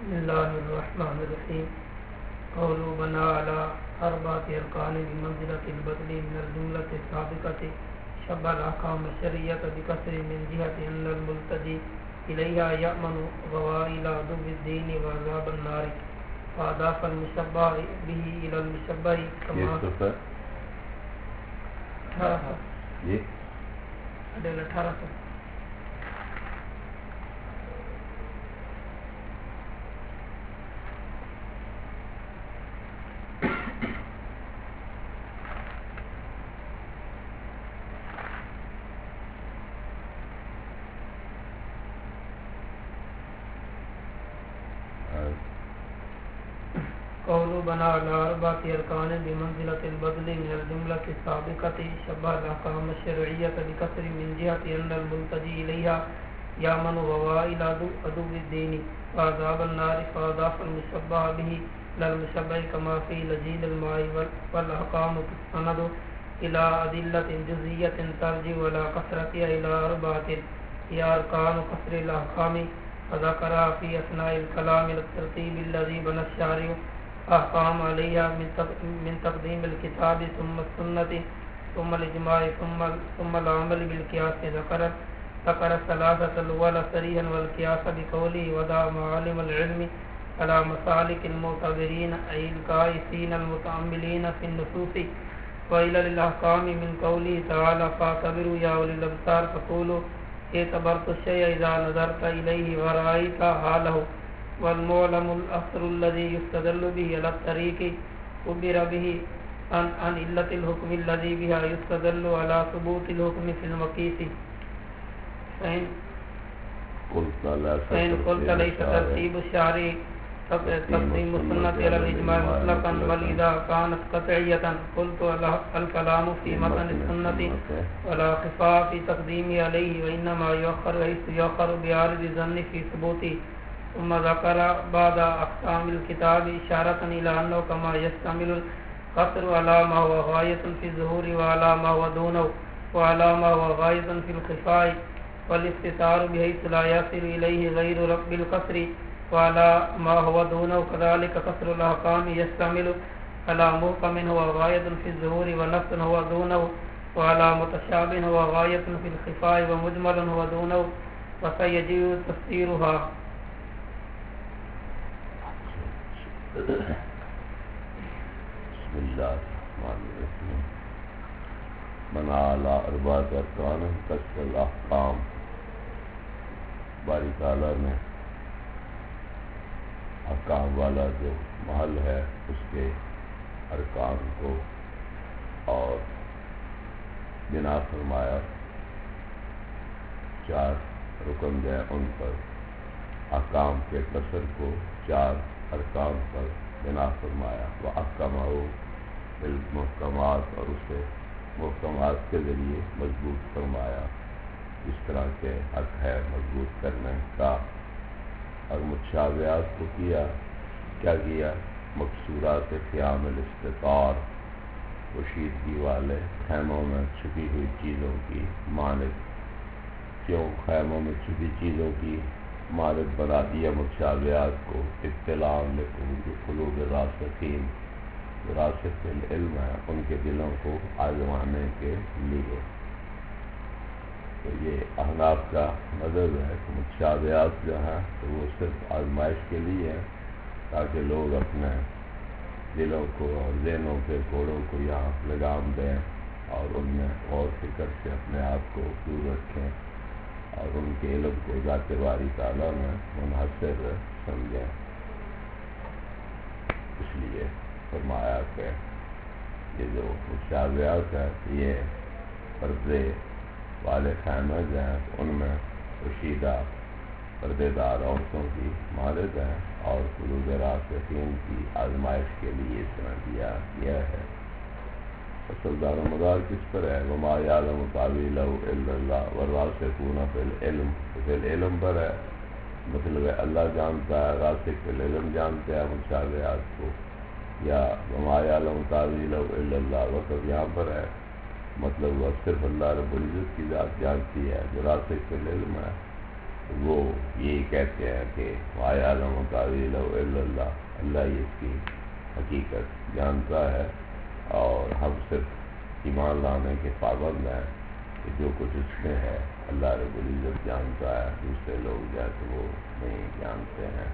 بسم الله الرحمن الرحيم. قولوا بنى على أربعة أركان بمنزلة البدل من الجملة السابقة شبه الأحكام الشرعية بكسر من جهة أن الملتجي إليها يأمن غوائل عدو الدين وعذاب النار، فأضاف المشبه به إلى المشبه كما 1800 قولوا بنى على أربعة أركان بمنزلة البدل من الجملة السابقة شبه الأحكام الشرعية بكسر من جهة أن الملتجي إليها يأمن غوائل عدو الدين وعذاب النار، فأضاف المشبه به إلى المشبه كما في لجيل الماء، والأحكام تستند إلى أدلة جزئية ترجع إلى كسرتها إلى أربعة هي أركان كسر الأحكام، فذكرها في أثناء الكلام الترتيب الذي بنى الشارع أحكام عليها من تقديم الكتاب ثم السنة ثم الإجماع ثم العمل بالقياس. ذكر الثلاثة الأولى صريحا والقياس بقوله ودع معالم العلم على مسالك المعتبرين أي القائسين المتأملين في النصوص، وإلى الأحكام من قوله تعالى فاعتبروا يا أولي الأبصار فقولوا اعتبرت الشيء إذا نظرت إليه ورأيت حاله، والمعلم الأصل الذي يستدل به على الطريق عبر به عن علة الحكم الذي بها يستدل على ثبوت الحكم في المقيس. فإن قلت ليس ترتيب الشارع تقديم السنة على الإجماع مطلقا، بل إذا كانت قطعية قلت الكلام في متن السنة ولا خفاء في تقديمه عليه، وإنما يؤخر حيث يؤخر بعارض الظن في ثبوته. ثم ذكر بعد أقسام الكتاب إشارة إلى أنه كما يشتمل القصر على ما هو غاية في الظهور وعلى ما هو دونه وعلى ما هو غاية في الخفاء والاستتار بحيث لا يصل إليه غير رب القصر، وعلى ما هو دونه كذلك قصر الأحكام يشتمل على محكم هو غاية في الظهور ونفس هو دونه، وعلى متشابه هو غاية في الخفاء ومجمل هو دونه، وسيجب تفسيرها. بسم الله الرحمن الرحيم. بنا على أربعة أركان كسر الأحكام. باری تعالیٰ نے احکام والا جو محل ہے اس کے ارکان کو اور بنا فرمایا، 4 رکن گئے ان پر، احکام کے قصر کو 4 ارکان پر بنا فرمایا، وہ احکامہ بالمحکمات، اور اسے محکمات کے ذریعے مضبوط فرمایا اس طرح کے حق ہے مضبوط کرنے کا، اور متشابہات کو کیا مقصورات قیام الاستطار، پوشیدگی والے خیموں میں چھپی ہوئی چیزوں کی مانند، کیوں خیموں میں چھپی چیزوں کی مانند بنا دیا متشابہات کو، اطلاع قلوب الراسخین، راسخ العلم ہے ان کے دلوں کو آزمانے کے لیے۔ تو یہ احناف کا مذہب ہے کہ متشابہات جو ہیں تو وہ صرف آزمائش کے لیے ہیں، تاکہ لوگ اپنے دلوں کو اور ذہنوں کے کوڑوں کو یہاں لگام دیں اور ان میں غور فکر سے اپنے آپ کو دور رکھیں اور ان کے علم کو ذات باری تعالیٰ میں منحصر سمجھیں۔ اس لیے فرمایا کہ یہ جو متشابہات ہیں یہ پردے والے خیمے ہیں، ان میں پوشیدہ پردے دار عورتوں کی مانند ہیں، اور قلوب راسخین کی آزمائش کے لیے اس طرح دیا گیا ہے۔ اصل دار و مدار کس پر ہے؟ وما یعلم تاویلہ الا اللہ والراسخون فی العلم، فی العلم پر ہے، مطلب ہے اللہ جانتا ہے، راسخ فی العلم جانتے ہیں متشابہات کو، یا وما یعلم تاویلہ الا اللہ وقت یہاں پر ہے، مطلب وہ صرف اللہ رب العزت کی ذات جانتی ہے جو راسخ فی العلم ہے، وہ یہی کہتے ہیں کہ ما یعلم تاویلہ الا اللہ، اللہ ہی اس کی حقیقت جانتا ہے، اور ہم صرف ایمان لانے کے پابند ہیں کہ جو کچھ اس میں ہے اللہ رب العزت جانتا ہے، دوسرے لوگ جو ہے تو وہ نہیں جانتے ہیں۔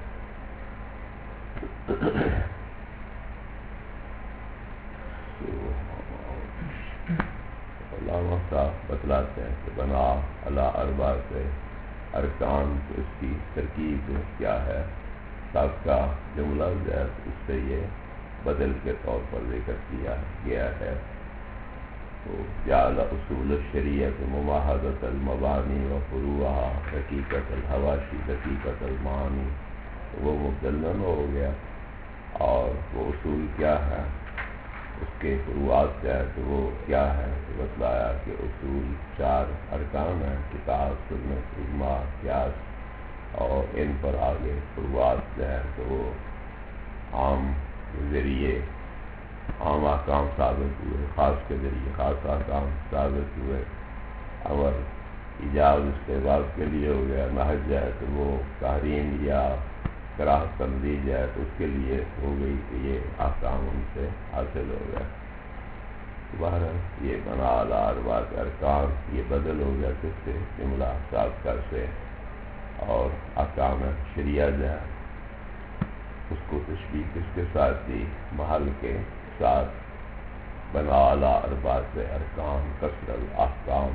علامہ صاحب بتلاتے ہیں کہ بنا علی اربع سے ارکان، تو اس کی ترکیب کیا ہے؟ سابقہ جملہ جو ہے اس سے یہ بدل کے طور پر ذکر کیا گیا ہے۔ تو جعل اصول الشریعت مماحدۃ المبانی و فروعها حقیقت الحواشی حقیقت المعانی، وہ مبدل ہو گیا، اور وہ اصول کیا ہے، اس کے فروعات کیا ہے، تو وہ کیا ہے تو بتلایا کہ اصول 4 ارکان ہیں: کتاب، سنت، اجماع، قیاس، اور ان پر آگے فروعات جو ہے تو وہ عام ذریعے عام احکام ثابت ہوئے، خاص کے ذریعے خاص احکام ثابت ہوئے، اور ایجاب استحباب کے لیے ہو گیا، نہج جو ہے تو وہ تحریم یا کراہت تنزیہ جو ہے تو اس کے لیے ہو گئی کہ یہ احکام ان سے حاصل ہو گیا۔ بہرحال یہ بنا علی اربع ارکان یہ بدل ہو گیا کس سے؟ جملہ سابقہ سے، اور احکام شریعہ جو ہے اس کو تشبیہ کس کے ساتھ دی؟ محل کے ساتھ، بنا علی اربع ارکان کسر الاحکام،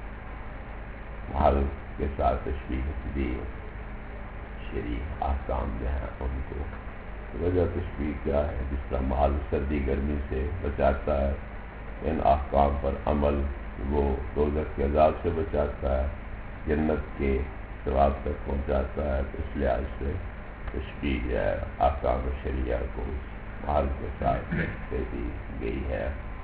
محل کے ساتھ تشبیہ دی شریع احکام جو ہیں ان کو۔ وجہ تشبیہ کیا ہے؟ جس کا محل سردی گرمی سے بچاتا ہے، ان احکام پر عمل وہ دوزخ کے عذاب سے بچاتا ہے، جنت کے ثواب تک پہنچاتا ہے، تو اس لحاظ سے تشبیہ جو ہے احکام شریعہ کو اس محل کے ساتھ دے دی گئی ہے۔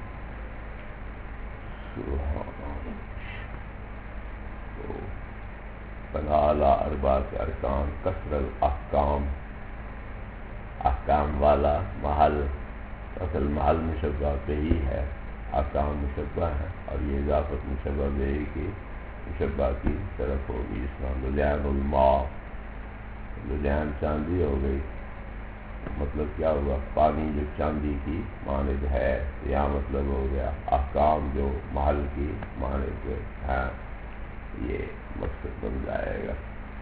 تو بنا علی اربع ارکان کسر الاحکام، احکام والا محل، اصل محل مشبہ پہ ہی ہے، احکام مشبہ ہے، اور یہ اضافت مشبہ بھی کی مشبہ کی طرف ہوگی۔ اس میں لجان الماء، لجان چاندی ہو گئی، مطلب کیا ہوا؟ پانی جو چاندی کی مانند ہے، یہاں مطلب ہو گیا احکام جو محل کی مانند ہیں، یہ مقصد بن جائے گا۔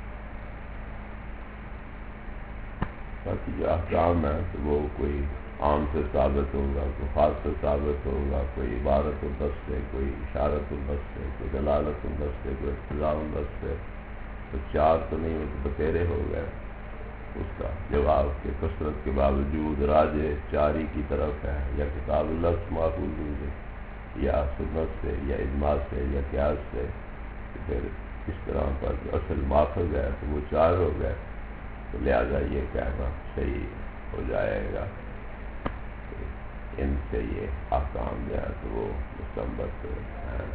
باقی جو احکام ہے تو وہ کوئی عام سے ثابت ہوگا، کوئی خاص سے ثابت ہوگا، کوئی عبارت النص سے، کوئی اشارت النص سے، کوئی دلالت النص سے، کوئی اقتضاء النص سے، تو 4 تو نہیں، وہ تو بتیرے ہو گئے۔ اس کا جواب کہ کثرت کے باوجود راجع 4 ہی کی طرف ہے، یا کتاب اللہ سے ماخوذ ہوگی، یا سنت سے، یا اجماع سے، یا قیاس سے، تو پھر اس طرح پر جو اصل ماخذ ہے تو وہ 4 ہو گئے، تو لہذا یہ کہنا صحیح ہو جائے گا کہ ان سے یہ احکام جو ہے تو وہ مستنبط ہیں۔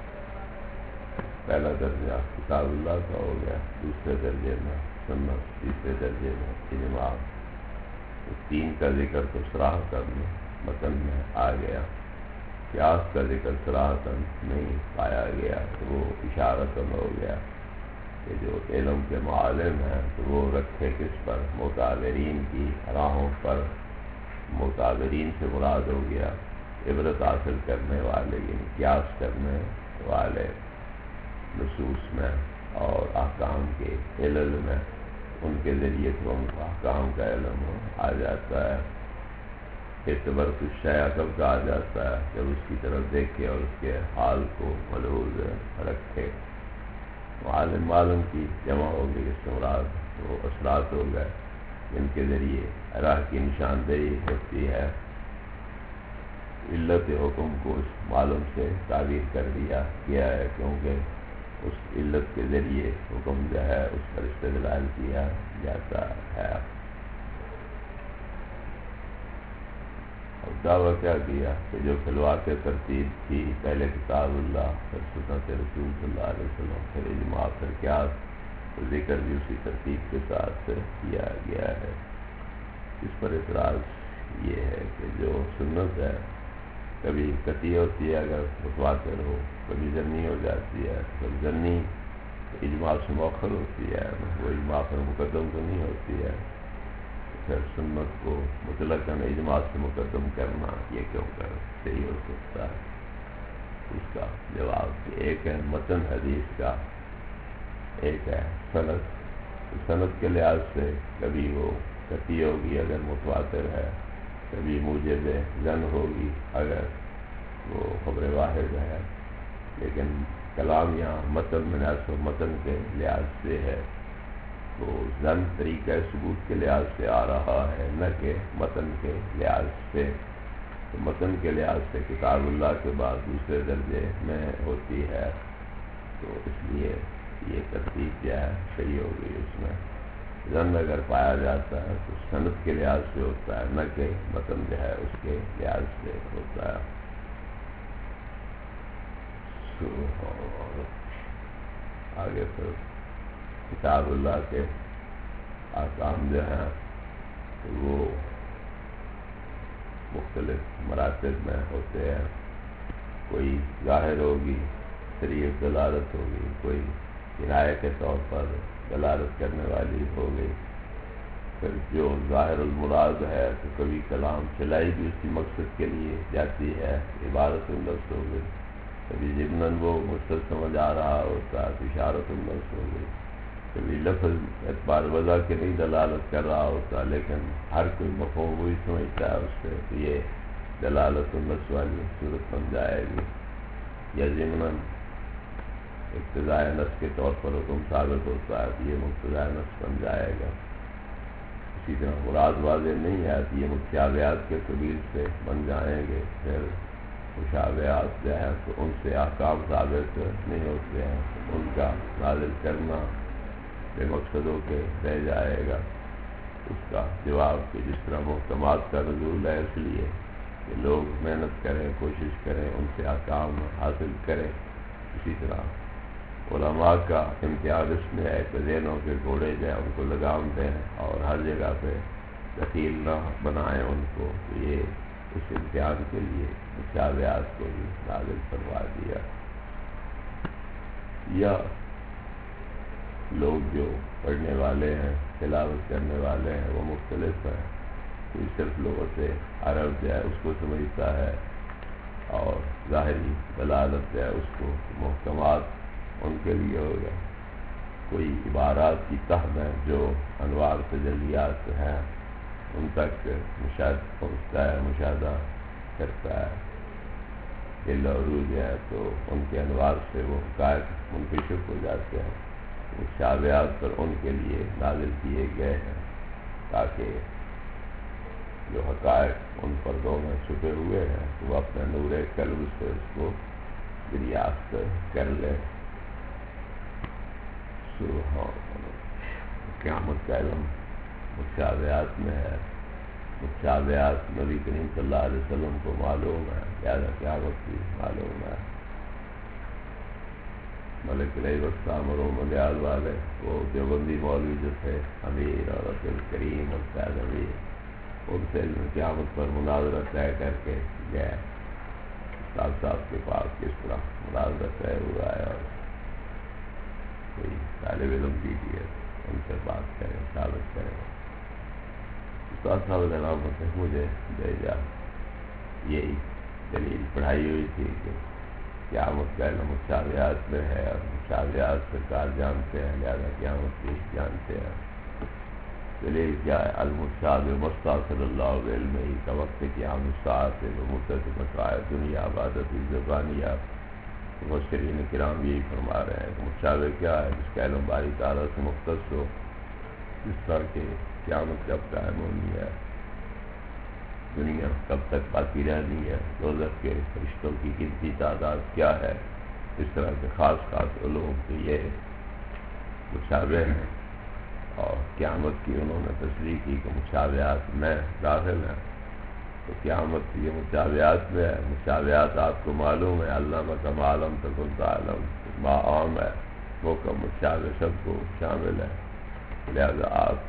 پہلا درجہ کتاب اللہ کا ہو گیا، دوسرے درجے میں سنت، تیسرے درجے میں اجماع، 3 کا ذکر تو صراحتاً متن میں آ گیا، قیاس کا ذکر صراحتاً نہیں پایا گیا، تو وہ اشارتاً ہو گیا کہ جو علم کے معالم ہیں تو وہ رکھے کس پر؟ معتبرین کی راہوں پر۔ معتبرین سے مراد ہو گیا عبرت حاصل کرنے والے، یعنی قیاس کرنے والے نصوص میں اور احکام کے علل میں، ان کے ذریعے تو ان کو احکام کا علم آ جاتا ہے۔ اعتبار الشیء کب کہا جاتا ہے؟ جب اس کی طرف دیکھے اور اس کے حال کو ملحوظ رکھے۔ معلم کی جمع ہو گئی، اس سے مراد وہ اثرات ہو گئے جن کے ذریعے راہ کی نشاندہی ہوتی ہے۔ علت حکم کو اس معلوم سے تعبیر کر دیا گیا ہے، کیونکہ اس علت کے ذریعے حکم جو ہے اس پر استدلال کیا جاتا ہے۔ اور دعویٰ کیا کیا کہ جو خلوات ترتیب تھی، پہلے کتاب اللہ، پھر سنت رسول صلی اللہ علیہ وسلم، پھر اجماع، پھر قیاس، ذکر بھی اسی ترتیب کے ساتھ کیا گیا ہے۔ اس پر اعتراض یہ ہے کہ جو سنت ہے کبھی قطعی ہوتی ہے اگر متواتر ہو، کبھی ظنی ہو جاتی ہے، پھر ظنی اجماع سے مؤخر ہوتی ہے، وہ اجماع پر مقدم تو نہیں ہوتی ہے، پھر سنت کو مطلقاً اجماع سے مقدم کرنا یہ کیوں کر صحیح ہو سکتا ہے؟ اس کا جواب کہ ایک ہے متن حدیث کا، ایک ہے سند۔ سند کے لحاظ سے کبھی وہ قطعی ہوگی اگر متواتر ہے، کبھی موجب ظن ہوگی اگر وہ خبر واحد ہے، لیکن کلام یہاں متن مناسب متن کے لحاظ سے ہے، تو ظن طریقہ ثبوت کے لحاظ سے آ رہا ہے، نہ کہ متن کے لحاظ سے۔ تو متن کے لحاظ سے کتاب اللہ کے بعد دوسرے درجے میں ہوتی ہے، تو اس لیے یہ ترتیب کیا ہے صحیح ہو گئی۔ اس میں ظن اگر پایا جاتا ہے تو سند کے لحاظ سے ہوتا ہے، نہ کہ متن جو ہے اس کے لحاظ سے ہوتا ہے۔ آگے پھر کتاب اللہ کے احکام جو ہیں وہ مختلف مراتب میں ہوتے ہیں، کوئی ظاہر ہوگی، صریح دلالت ہوگی، کوئی کنایہ کے طور پر دلالت کرنے والی ہوگی۔ پھر جو ظاہر المراد ہے تو کبھی کلام چلائی بھی اسی مقصد کے لیے جاتی ہے، عبارت اللفظ ہو گئی، کبھی ضمناً وہ مقصد سمجھ آ رہا ہوتا ہے تو اشارت اللفظ ہو گئی، کبھی لفظ اعتبار وضع کے نہیں دلالت کر رہا ہوتا لیکن ہر کوئی مفہوم وہی سمجھتا ہے اس سے، تو یہ دلالت اللفظ والی صورت بن جائے گی۔ یا ضمناً اقتضاء نص کے طور پر حکم ثابت ہوتا ہے تو یہ مقتضاء نص بن جائے گا۔ اسی طرح مراد واضح نہیں ہے تو یہ متشابہات کے قبیل سے بن جائیں گے، پھر مشابہات جو ہے تو ان سے احکام ثابت نہیں ہوتے ہیں، ان کا نازل کرنا بے مقصدوں کے رہ جائے گا۔ اس کا جواب کہ جس طرح محکمات کا نزول ہے اس لیے کہ لوگ محنت کریں، کوشش کریں، ان سے احکام حاصل کریں، اسی طرح علماء کا امتیاز اس میں ہے کہ ذہنوں کے گھوڑے جو ہے ان کو لگام دیں اور ہر جگہ پہ دخیل نہ بنائیں ان کو، تو یہ اس امتحان کے لیے مشابہات کو بھی نازل کروا دیا۔ یا لوگ جو پڑھنے والے ہیں، تلاوت کرنے والے ہیں، وہ مختلف ہیں، کوئی صرف لغت عرب جو ہے اس کو سمجھتا ہے اور ظاہری دلالت جو ہے اس کو محکمات ان کے لیے ہوگا، کوئی عبارات کی تہ میں جو انوار تجلیات ہیں ان تک پہنچتا ہے، مشاہدہ کرتا ہے، دل اور روح جو ہے تو ان کے انوار سے وہ حقائق منکشف ہو جاتے ہیں، مشابہات پر ان کے لیے نازل کیے گئے ہیں تاکہ جو حقائق ان پردوں میں چھپے ہوئے ہیں وہ اپنے نور قلب سے اس کو دریافت کر لیں۔ قیامت کا علم مشابہات میں ہے، مشابہات نبی کریم صلی اللہ علیہ وسلم کو معلوم ہے، لہذا قیامت بھی معلوم ہے۔ ملک علیہ السلام اور ملیال والے وہ دیوبندی مولوی جو تھے امیر اور عبد الکریم اور سید امیر، ان سے علم قیامت پر مناظرہ طے کر کے گئے استاد صاحب کے پاس، کس طرح مناظرہ طے ہوا ہے اور کوئی طالب علم دیجیے ان سے بات کریں، ثابت کریں۔ استاد صاحب جناب سے مجھے بھیجا، یہی دلیل پڑھائی ہوئی تھی کہ قیامت کا علم مشابہات میں ہے اور مشابہات سرکار جانتے ہیں، لہذا قیامت بھی جانتے ہیں۔ دلیل کیا ہے؟ المشابہ مستاثر اللہ بعلمہ کا وقت قیام الساعۃ بمدت بقاء دنیا عبادت زبانیہ۔ مفسرین کرام یہی فرما رہے ہیں کہ مشابہ کیا ہے؟ جس کا علم باری تعالیٰ سے مختص ہو، جس طرح کہ قیامت کب قائم ہونی ہے، دنیا کب تک باقی رہنی ہے، دوزخ کے فرشتوں کی گنتی تعداد کیا ہے، اس طرح کے خاص خاص علوم کے یہ مشابہ ہیں، اور قیامت کی انہوں نے تصریح کی کہ مشابہات میں داخل ہیں۔ تو قیامت یہ مشابہات میں ہے، مشابہات آپ کو معلوم ہے، علامہ کا معلوم تکن تعلم، ما عام ہے، وہ کا مشابہ سب کو شامل ہے، لہذا آپ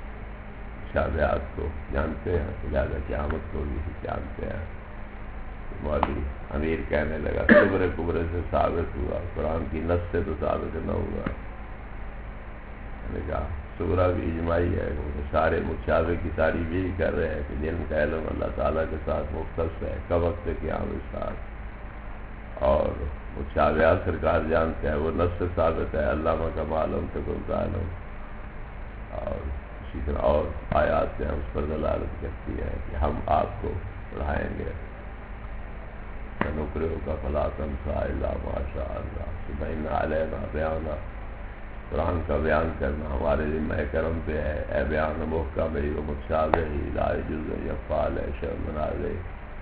مشابہات کو جانتے ہیں، لہذا قیامت کو بھی جانتے ہیں۔ مولوی امیر کہنے لگا صبر کبرے سے ثابت ہوا، قرآن کی نص سے تو ثابت نہ ہوا۔ میں نے کہا سورہ بھی اجماعی ہے، سارے مشابہ کی تعریف یہی کر رہے ہیں کہ جن کا علم اللہ تعالیٰ کے ساتھ مختص ہے کب وقت قیامت ساتھ، اور مشابہ سرکار جانتے ہیں وہ نص سے ثابت ہے، علامہ کا معلوم تو کوئی عالم، اور اسی طرح اور آیات سے اس پر دلالت کرتی ہے کہ ہم آپ کو پڑھائیں گے، سنقرئک کا فلا تنسى الا ما شاء اللہ، ثم علینا بیانا، قرآن کا بیان کرنا ہمارے ذمہ کرم پہ ہے، اے بیان محکم و متشابہ لا یجوز یفعل شیء من علیہ۔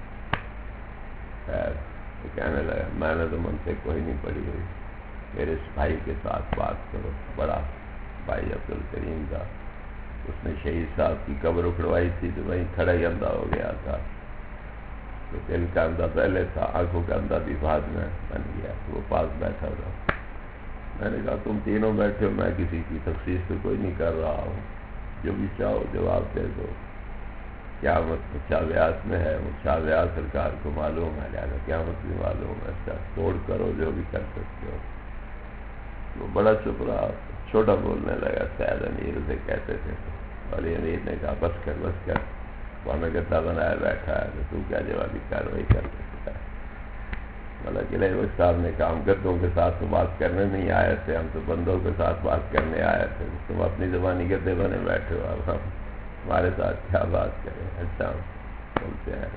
خیر وہ کہنے لگا میں نے تو منطق کوئی نہیں پڑھی ہوئی، میرے اس بھائی کے ساتھ بات کرو، بڑا بھائی عبدالکریم تھا، اس نے شہید صاحب کی قبر اکھڑوائی تھی تو وہیں کھڑا ہی اندھا ہو گیا تھا، تو دل کا اندھا پہلے تھا، آنکھوں کا اندھا بھی بعد میں بن گیا، وہ پاس بیٹھا تھا۔ میں نے کہا تم تینوں بیٹھے ہو، میں کسی کی تخصیص تو کوئی نہیں کر رہا ہوں، جو بھی چاہو جواب دے دو، قیامت مشابہات میں ہے، مشابہات سرکار کو معلوم ہے، لہٰذا قیامت بھی معلوم ہے، اس کا توڑ کرو جو بھی کر سکتے ہو۔ وہ بڑا چپ رہا، چھوٹا بولنے لگا، سید امیر اسے کہتے تھے، اور امیر نے کہا بس کر، وہ ہمیں گدا بنایا بیٹھا ہے تو کیا جوابی کارروائی کر سکتا ہے۔ مطلب کہ وہ صاحب نے کہا ہم گدوں کے ساتھ تو بات کرنے نہیں آئے تھے، ہم تو بندوں کے ساتھ بات کرنے آئے تھے، تم اپنی زبانی گدے بنے بیٹھے ہو، اب ہم ہمارے ساتھ کیا بات کریں۔ اچھا بولتے ہیں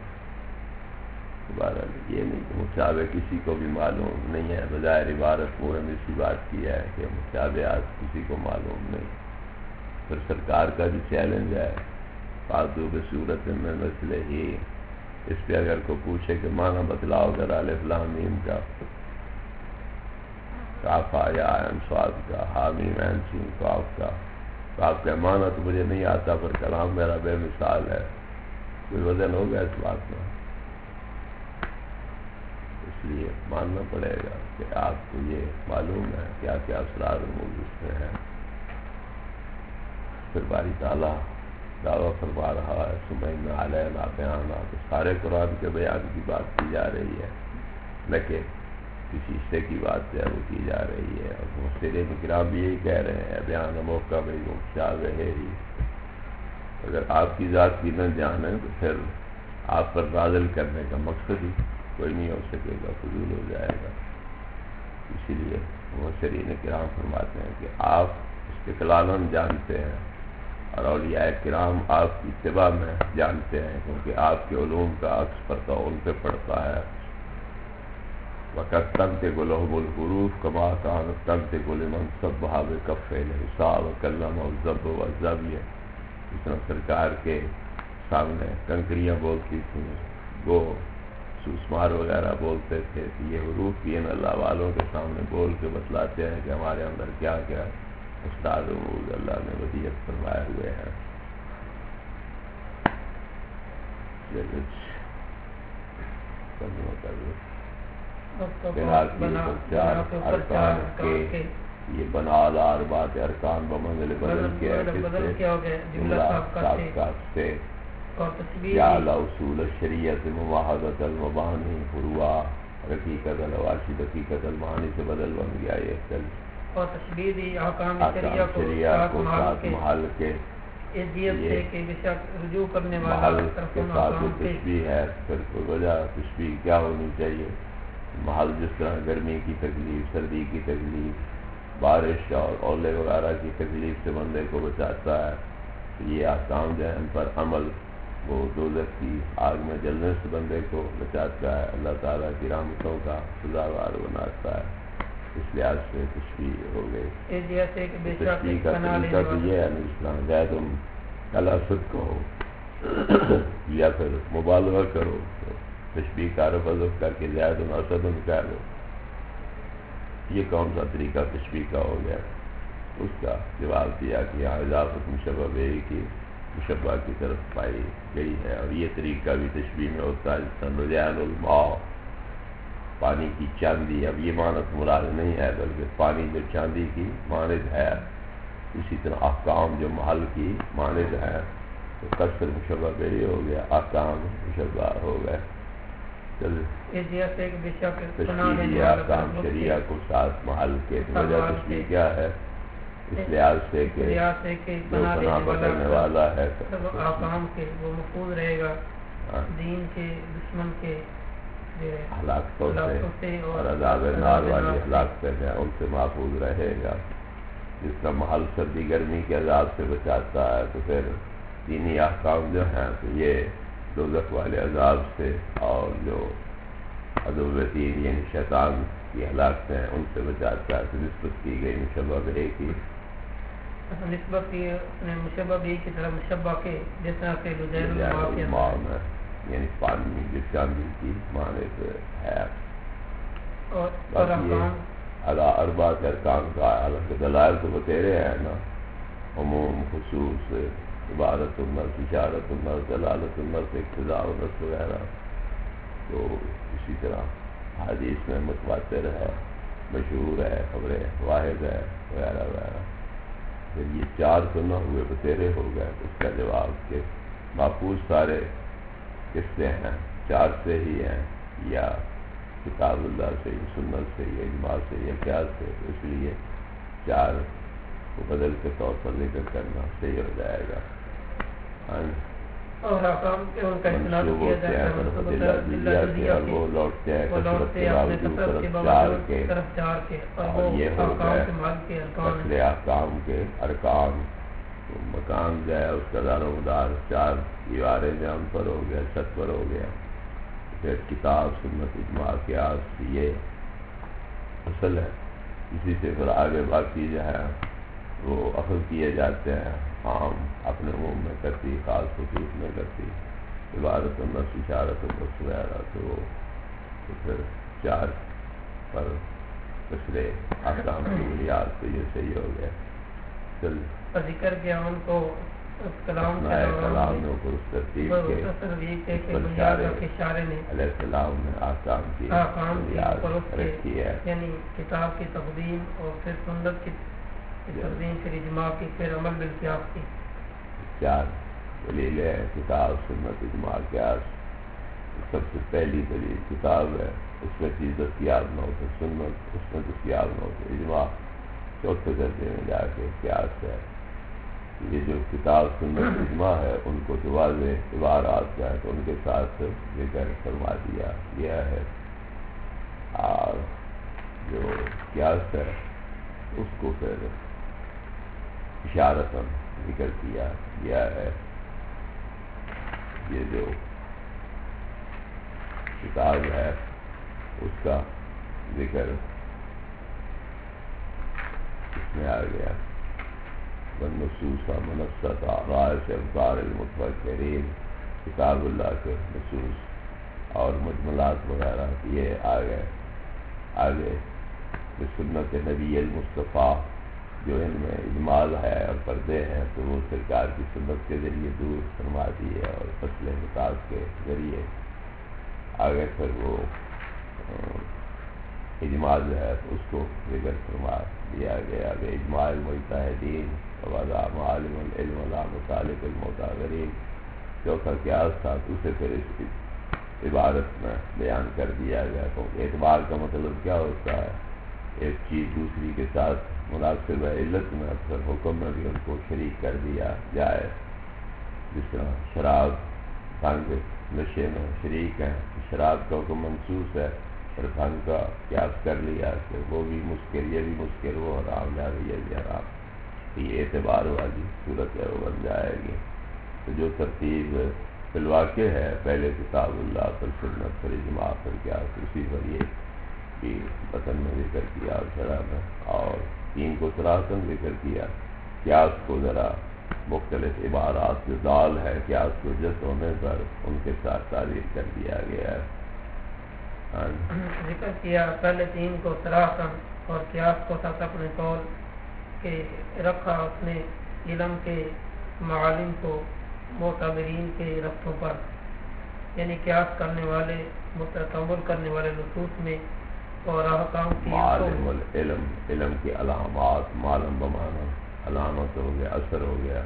یہ نہیں کہ مشابہ کسی کو بھی معلوم نہیں ہے، بظاہر عبارت منہ میں اسی بات کی ہے کہ مشابہات کسی کو معلوم نہیں۔ پھر سرکار کا بھی چیلنج ہے، فاتو بصورت میں مثلہ ہی، اس پہ اگر کوئی پوچھے کہ معنی بتلاؤ ذرا الف لام میم کا، کاف یا عین صاد کا، ہا میم عین سین کاف کا، کاف کا معنی تو مجھے نہیں آتا پر کلام میرا بے مثال ہے، کوئی وزن ہوگا اس بات میں؟ اس لیے ماننا پڑے گا کہ آپ کو یہ معلوم ہے کیا کیا اسرار امور اس میں ہے۔ پھر باری تعالیٰ دعویٰ فرما رہا ہے ثم علینا بیانا، تو سارے قرآن کے بیان کی بات کی جا رہی ہے، لیکن کسی حصے کی بات جو ہے وہ کی جا رہی ہے، اور مفسرین کرام بھی یہی کہہ رہے ہیں بیان موقع میں مشابہ ہے ہی، اگر آپ کی ذات کی نہ جانے تو پھر آپ پر نازل کرنے کا مقصد ہی کوئی نہیں ہو سکے گا، فضول ہو جائے گا۔ اسی لیے مفسرین کرام فرماتے ہیں کہ آپ استقلالاً جانتے ہیں، اور اولیاء کرام آپ کی اتباع میں جانتے ہیں، کیونکہ آپ کے علوم کا عکس پڑتا ان پہ پڑتا ہے۔ وَقَدْ تَنْطِقُ لَهُمُ الْحُرُوفُ كَمَا كَانَتْ تَنْطِقُ لِمَنْ صَبَّحَ بِكَفِّهِ الْحِسَابَ وَكَلَّمَهُ الذَّبُّ وَالزَّبْيَ، جس طرح سرکار کے سامنے کنکریاں بولتی تھیں، وہ سوسمار وغیرہ بولتے تھے، کہ یہ حروف بھی ان اللہ والوں کے سامنے بول کے بتلاتے ہیں کہ ہمارے اندر کیا کیا اسرار امور اللہ نے ودیعت فرمائے ہوئے ہیں۔ ارکان کے یہ بنا اربات ارکان بمنزل بدل کے سے جعل اصول الشریعت مواحدت المبانی فروع حقیقت الواشد حقیقت المعانی سے بدل بن گیا یہ کل، اور تشبیہ احکام شریعہ کو ساتھ محل کے رجوع کرنے والا محل کے ساتھ تشبیہ ہے، پھر کوئی وجہ تشبیہ کیا ہونی چاہیے؟ محل جس طرح گرمی کی تکلیف، سردی کی تکلیف، بارش اور اولے وغیرہ کی تکلیف سے بندے کو بچاتا ہے، یہ احکام جو ہے ان پر عمل وہ دوزخ کی آگ میں جلنے سے بندے کو بچاتا ہے، اللہ تعالیٰ کی رحمتوں کا سزاوار بناتا ہے، اس لحاظ سے تشبیہ ہو گئی۔ تشبیہ کا طریقہ تو یہ ہے جس طرح زیدن الاسد کہو یا پھر مبالغہ کرو، تشبیہ کا رفع حذف کر کے زیدن اسد کہہ لو، یہ کون سا طریقہ تشبیہ کا ہو گیا؟ اس کا جواب دیا کہ یہاں اضافت مشبہ بہ کی مشبہ کی طرف پائی گئی ہے، اور یہ طریقہ بھی تشبیہ میں ہوتا ہے، جس طرح رجال الماء، پانی کی چاندی، اب یہ مانت مراد نہیں ہے بلکہ پانی جو چاندی کی مانند ہے، اسی طرح احکام جو محل کی مانند ہے، تو کثر مشبہ بہ ہو گیا، احکام مشبہ ہو گئے۔ جیسے بے شک تشریح احکام شریعہ کو ساتھ محل کے وجہ تشریح کیا ہے اس لحاظ سے کہ جو پناہ پکڑنے والا ہے احکام کے وہ محفوظ رہے گا دین کے دشمن کے ہلاکتوں سے اور عذاب نار والی ہلاکتیں ہیں ان سے محفوظ رہے گا. جس کا محل سردی گرمی کے عذاب سے بچاتا ہے تو پھر دینی احکام جو ہیں تو یہ دوزخ والے عذاب سے اور جو عدو دین یعنی شیطان کی ہلاکتیں ہیں ان سے بچاتا ہے. تو نسبت کی گئی مشبہ بھی کی نسبت کی مشبہ بھی کی طرح مشبہ کے جس طرح سے میں یعنی پانی جس چاندی کی معنی پہ ہے. اور اربعۃ ارکان کا حالانکہ دلائل تو بتیرے ہیں نا عموم خصوص عبارت النفس اشارت النفس دلالت النفس اقتضاء النفس وغیرہ. تو اسی طرح حدیث میں متواتر ہے مشہور ہے خبر واحد ہے وغیرہ وغیرہ. پھر یہ چار تو نہ ہوئے بتیرے ہو گئے. اس کا جواب کہ محفوظ سارے کس سے ہیں چار سے ہی ہیں یا کتاب اللہ سے یا سنت سے یا اجماع سے یا قیاس سے. اس لیے چار کو بدل کے طور پر ذکر کرنا صحیح ہو جائے گا. اور حکام کے ان کا اطلاق کیا جائے گا اور وہ لوٹتے ہیں کثرت کے باوجود طرف چار کے اور یہ ہو گئے اصل احکام کے ارکان. مکان جو ہے اس کا دار و مدار چار دیواریں جام پر ہو گیا چھت پر ہو گیا. پھر کتاب سنت اجماع قیاس یہ اصل ہے. اسی سے پھر آگے باقی جو ہے وہ اخذ کیے جاتے ہیں عام اپنے منہ میں کرتی خاص خصوص میں کرتی عبارت النفس اشارت النفس وغیرہ. تو پھر چار پر دوسرے احکام کی بنیاد پہ یہ صحیح ہو گیا. چل ذکر کیا ان کو کلام میں اوپر اس ترتیب کے علیہ السلام نے احکام کی رکھی ہے یعنی کتاب کی تقدیم اور پھر سنت کی تقدیم پھر اجماع کی پھر عمل بالقیاس کی. چار دلیلیں کتاب سنت اجماع قیاس. سب سے پہلی دلیل کتاب ہے اس میں چیز دستیاب نہ ہو تو سنت اس میں دستیاب نہ ہو تو اجماع. چوتھے درجے میں جا کے قیاس ہے. یہ جو کتاب سنت اجماع ہے ان کو جو واضح عبارات ہے تو ان کے ساتھ ذکر فرما دیا گیا ہے. اور جو قیاس ہے اس کو پھر اشارتاً ذکر کیا گیا ہے. یہ جو کتاب ہے اس کا ذکر اس میں آ گیا. والنصوص منصت رائے سے ابطار المتفکرین کتاب اللہ کے نصوص اور مجملات وغیرہ یہ آ گئے. آگے سنت نبی المصطفیٰ جو ان میں اجمال ہے اور پردے ہیں تو وہ سرکار کی سنت کے ذریعے دور فرما دی ہے اور فصل متاز کے ذریعے. آگے پھر وہ اجماع جو ہے اس کو ذکر فرما دیا گیا. آگے اجماع المجتہدین ووضع معالم العلم لا مطالب المعتبرین. چوتھا قیاس تھا تو اسے پھر اس عبارت میں بیان کر دیا گیا. تو اعتبار کا مطلب کیا ہوتا ہے ایک چیز دوسری کے ساتھ مناسب علت میں اکثر حکم میں بھی ان کو شریک کر دیا جائے. جس طرح شراب بھنگ نشے میں شریک ہیں شراب کا حکم منسوخ ہے اور بھنگ کا قیاس کر لیا کہ وہ بھی مسکر یہ بھی مسکر وہ حرام جا رہی ہے یہ حرام. یہ اعتبار والی صورت ہے وہ بن جائے گی. تو جو ترتیب فی الواقع ہے پہلے کتاب اللہ پھر سنت پھر اجماع پھر قیاس اسی پر یہ بھی وطن میں ذکر کیا اور شرح میں اور تین کو سراہتاً ذکر کیا. قیاس کو ذرا مختلف عبارات جو دال ہے قیاس کو جس ہونے پر ان کے ساتھ تعریف کر دیا گیا ہے. ذکر کیا پہلے تین کو سراہتاً اور قیاس کو تک اپنے قول کہ رکھا اپنے علم کے معالم کو معتبرین کے رفتوں پر یعنی قیاس کرنے والے متعمل کرنے والے نصوص میں اور احکام کی معالم العلم علم کی علامات معلوم بمانا علامت ہو گیا اثر ہو گیا.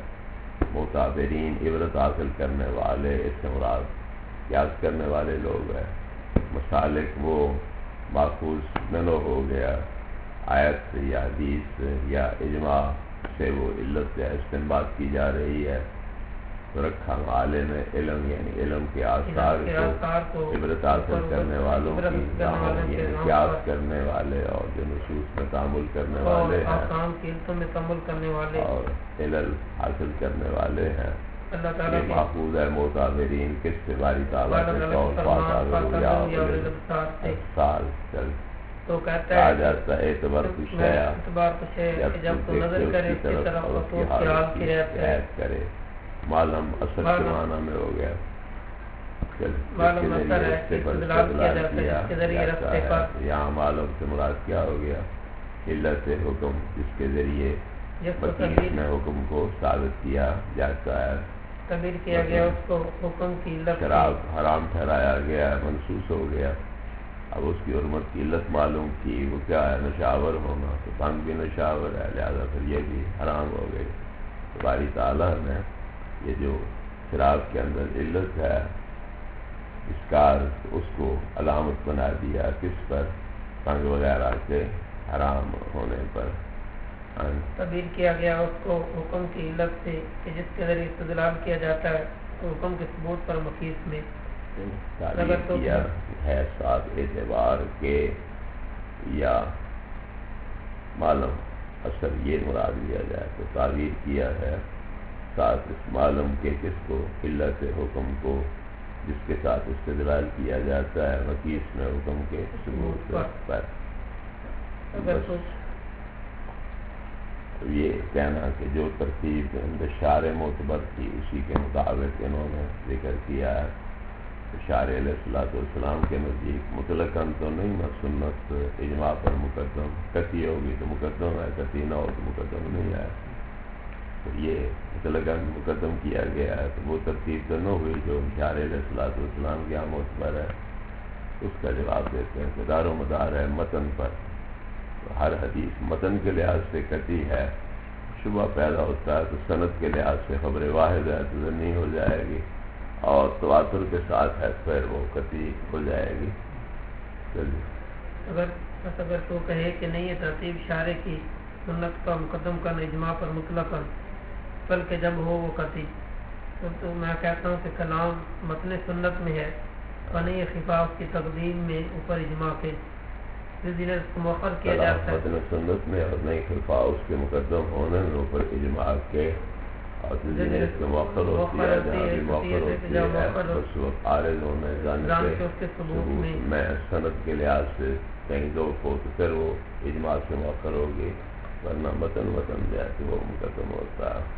معتبرین عبرت حاصل کرنے والے اس سے مراد قیاس کرنے والے لوگ ہیں. مسالک وہ ماخوذ نہ ہو گیا آیت سے یا حدیث سے یا اجماع سے وہ علت سے استنباط کی جا رہی ہے، تو رکھا عالم علم یعنی علم کے آثار کو عبرت حاصل کرنے والوں کی، یعنی قیاس کرنے والے اور جو نصوص میں تعامل کرنے والے ہیں اور علل حاصل کرنے والے ہیں، یہ محفوظ ہے معتبرین کس سے باری تعالیٰ سے سال چل تو کہتا کہا جاتا ہے اعتبار کچھ ہے جب تو نظر کرے اس کی طرف تو خیال کی رعایت کرے، معلوم اثر کے معنی میں ہو گیا، معلوم اثر ہے استدلال کیا جاتا ہے اس کے ذریعے رستے پر، یہاں معلوم سے مراد کیا ہو گیا؟ علت حکم جس کے ذریعے مقیس میں حکم کو ثابت کیا جاتا ہے، تعبیر کیا گیا اس کو حکم کی علت، شراب حرام ٹھہرایا گیا ہے، منسوس ہو گیا، اب اس کی حرمت کی علت معلوم کی، وہ کیا ہے؟ نشاور ہونا، تو بھنگ بھی نشاور ہے، لہذا پھر یہ بھی حرام ہو گئی۔ تو باری تعالیٰ نے یہ جو شراب کے اندر علت ہے اسکار، اس کو علامت بنا دیا، کس پر؟ بھنگ وغیرہ کے حرام ہونے پر۔ تعبیر کیا گیا اس کو حکم کی علت سے کہ جس کے ذریعے استدلال کیا جاتا ہے تو حکم کے ثبوت پر مقیس میں تعبیر کیا ہے ساتھ اعتبار کے یا معلوم اثر یہ مراد لیا جائے تو تعبیر کیا ہے ساتھ اس معلوم کے کس کو؟ علت حکم کو جس کے ساتھ استدلال کیا جاتا ہے مقیس میں حکم کے ثبوت پر۔ یہ کہنا کہ جو ترتیب شارع معتبر تھی اسی کے مطابق انہوں نے ذکر کیا ہے، شارع علیہ الصلوۃ والسلام کے نزدیک مطلقاً تو نہیں، نہ سنت اجماع پر مقدم، قطعی ہوگی تو مقدم ہے، قطعی نہ ہو تو مقدم نہیں ہے، تو یہ مطلقاً مقدم کیا گیا ہے، تو وہ ترتیب تو نہ ہوئی جو شارع علیہ الصلوۃ والسلام کے یہاں معتبر ہے۔ اس کا جواب دیتے ہیں کہ دار و مدار ہے متن پر، تو ہر حدیث متن کے لحاظ سے قطعی ہے، شبہ پیدا ہوتا ہے تو سند کے لحاظ سے خبر واحد ہے تو ظنی ہو جائے گی، اور تواتر کے ساتھ ہے پھر وہ قطعی ہو جائے گی۔ اگر تو کہے کہ نہیں، یہ ترتیب شارع کی سنت کا مقدم کرنا اجماع پر مطلقاً، بلکہ جب ہو وہ قطعی، تو میں کہتا ہوں کہ کلام متن سنت میں ہے اور نہیں خفا اس کی تقدیم میں اوپر اجماع کے اس کو مؤخر کیا جاتا ہے، متن سنت میں اور نہیں خفا اس کے مقدم ہونے میں اوپر اجماع کے، اور اس کے مؤخر ہوتی ہے جہاں بھی مؤخر ہوتی ہے اس وقت عارض ہونے جانے کے ثبوت میں سند کے لحاظ سے کہیں ذوق ہو تو پھر وہ اجماع سے مؤخر ہوگی، ورنہ متن جیسے وہ مقدم ہوتا ہے۔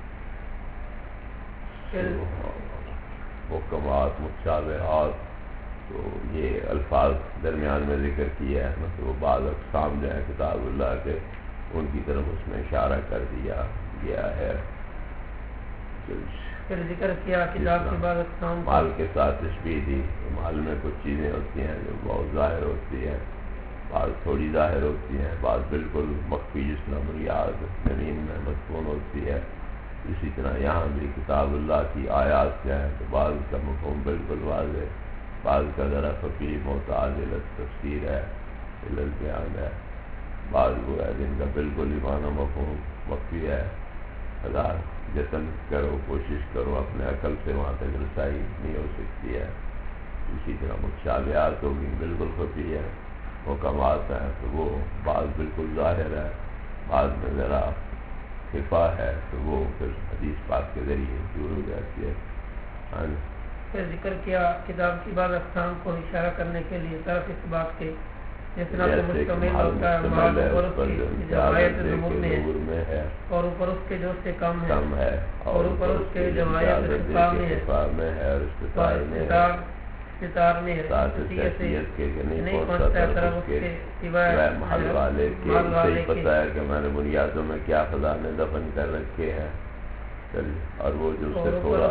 محکمات متشابہات، تو یہ الفاظ درمیان میں ذکر کیا ہے، مطلب وہ بعض اقسام جو ہے کتاب اللہ کے ان کی طرف اس میں اشارہ کر دیا گیا ہے۔ پھر ذکر کیا کتاب کی بعض اقسام مال کے ساتھ تشبیہ دی، مال میں کچھ چیزیں ہوتی ہیں جو بہت ظاہر ہوتی ہیں، بعض تھوڑی ظاہر ہوتی ہیں، بعض بالکل مخفی جس طرح بنیاد زمین میں مدفون ہوتی ہے، اسی طرح یہاں بھی کتاب اللہ کی آیات جو ہیں تو بعض کا مفہوم بالکل واضح، بعض کا ذرا خفی معتعدل تفسیر ہے، علل بیان ہے، بعض وہ ہے جن کا بالکل ہی معنی مفہوم مخفی ہے، ہزار جتن کرو کوشش کرو اپنے عقل سے وہاں تک رسائی نہیں ہو سکتی ہے۔ اسی طرح متشابہات ہوگی بالکل خفی ہے، محکمات ہیں تو وہ بعض بالکل ظاہر ہے، بعض میں ذرا خفا ہے تو وہ پھر حدیث پاک کے ذریعے دور ہو جاتی ہے۔ پھر ذکر کیا کتاب کی بعض اقسام کو اشارہ کرنے کے لیے طرف اس بات کے جس طرح سے مشتمل ہوتا ہے مال اور اس کی جو آیت ضمور میں ہے، اور اوپر اس کے جو اس سے کم ہے، اور اوپر اس کے جو آیت خفا میں ہے، اور ستار میں ہے، حیثیت کے نہیں پہنچتا ہے طرف اس کے سوائے محل والے کے پتہ ہے کہ میں نے بنیادوں میں کیا خزانے دفن کر رکھے ہیں، اور وہ جو سے تھوڑا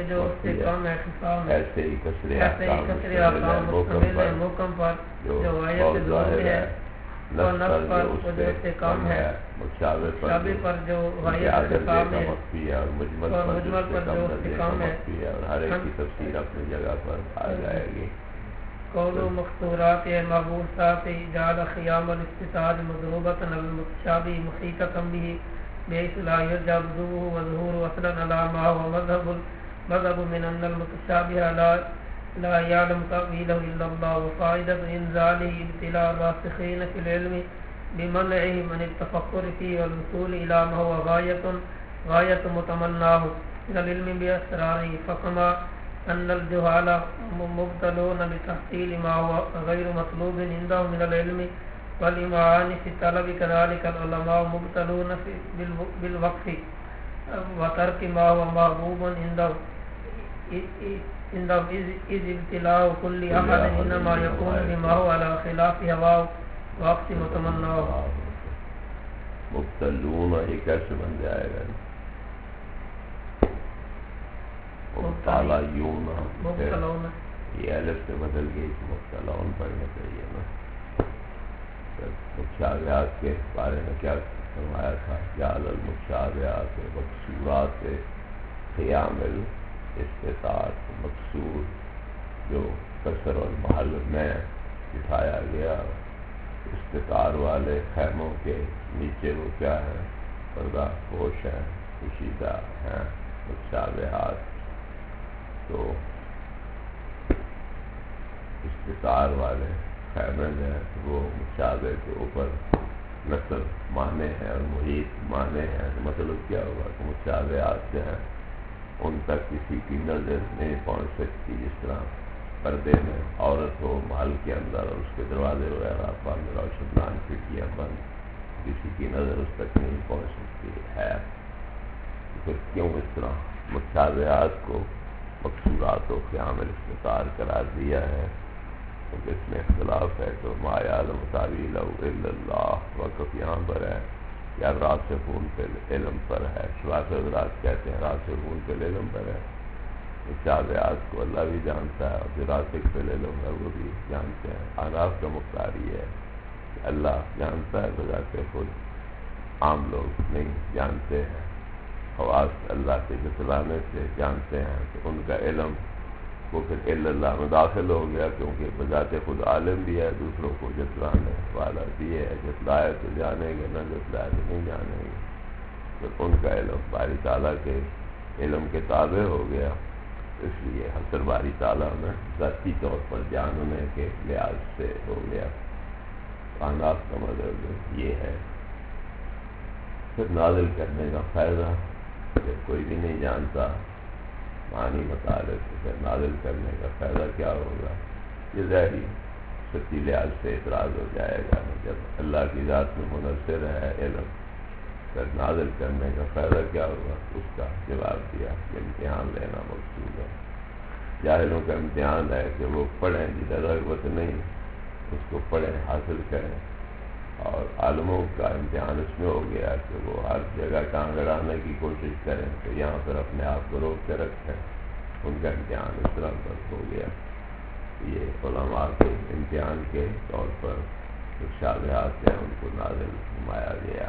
ایسے ہی کسرے احکام محکم پر جو آیت ضمور میں ہے، اور نفس پر جو سے کم ہے، متشابہ پر جو آیت خفا میں ہے، اور مجمل پر جو سے کم ہے، اور ہر ایک کی تفسیر اپنی جگہ پر آ جائے گی۔ قول مختورات محبوسات جعل خیام الاستطاعت مضروبة المتشابه محيطة به بحيث لا يرجى بدوه وظهور اصلا على ما هو مذهب من ان المتشابه لا يعلم تأويله الا الله وفائدة انزاله ابتلاء الراسخين في العلم بمنعهم من التفكر فيه والوصول الى ما هو غاية متمناه من العلم بأسراره فكما أن الجهال مبتلون بتحصيل ما هو غير مطلوب عندهم من العلم والإمعان في الطلب كذلك العلماء مبتلون بالوقف وترك ما هو محبوب عندهم إذ ابتلاء كل أحد إنما يكون بما هو على خلاف هواه وعكس متمناه. مبتلون یہ کیسے بن جائے گا؟ مبتلون یہ الف سے بدل گئی تو مبتلون پڑھنا چاہیے نا. متشابہات کے بارے میں کیا فرمایا تھا؟ جعل المتشابہات مقصورات قیام الاستطاعت، مقصود جو کسر اور محل میں بٹھایا گیا استطار والے خیموں کے نیچے وہ کیا ہے؟ پردہ پوش ہے، پوشیدہ ہیں متشابہات. تو استطار والے خیمے جو ہیں وہ متشابہ کے اوپر نصب معنی ہے اور محیط معنی ہے. مطلب کیا ہوگا کہ متشابہات جو ہیں ان تک کسی کی نظر نہیں پہنچ سکتی. جس طرح پردے میں عورت ہو محل کے اندر اور اس کے دروازے وغیرہ بند، روشن کھڑکیاں بند، کسی کی نظر اس تک نہیں پہنچ سکتی ہے. پھر کیوں اس طرح متشابہات کو مقصورات و قیام الاستطار قرار دیا ہے؟ کیونکہ اس میں اختلاف ہے. تو ما یعلم تاویلہ الا اللہ، وقف یہاں پر ہے یا راسخون فی العلم پر ہے. شواذ حضرات کہتے ہیں راسخون فی العلم پر ہے. متشابہات کو اللہ بھی جانتا ہے اور جو راسخ فی العلم ہے وہ بھی جانتے ہیں. احناف کا مختار یہ ہے کہ اللہ جانتا ہے بذات خود، عام لوگ نہیں جانتے ہیں. خواص اللہ کے جتلانے سے جانتے ہیں تو ان کا علم وہ پھر الا اللہ میں داخل ہو گیا، کیونکہ بذات خود عالم بھی ہے، دوسروں کو جتلانے والا بھی ہے. جتلائے تو جانیں گے، نہ جتلائے تو نہیں جانیں گے. پھر ان کا علم باری تعالیٰ کے علم کے تابع ہو گیا. اس لیے حضرت باری تعالیٰ میں ذاتی طور پر جاننے کے لحاظ سے ہو گیا. احناف کا مطلب یہ ہے. پھر نازل کرنے کا فائدہ جب کوئی بھی نہیں جانتا معنی مطالب تو پھر نازل کرنے کا فائدہ کیا ہوگا؟ یہ ظاہری سچی لحاظ سے اعتراض ہو جائے گا. جب اللہ کی ذات میں منحصر ہے علم، پھر نازل کرنے کا فائدہ کیا ہوگا؟ اس کا جواب دیا کہ امتحان لینا مقصود ہے. جاہلوں کا امتحان ہے کہ وہ پڑھیں، جدھر رغبت نہیں اس کو پڑھیں، حاصل کریں. اور عالموں کا امتحان اس میں ہو گیا کہ وہ ہر جگہ ٹانگ اڑانے کی کوشش کریں تو یہاں پر اپنے آپ کو روک کے رکھیں. ان کا امتحان اس طرح پر ہو گیا. یہ علماء کے امتحان کے طور پر متشابہات ہیں ان کو نازل نمایا گیا.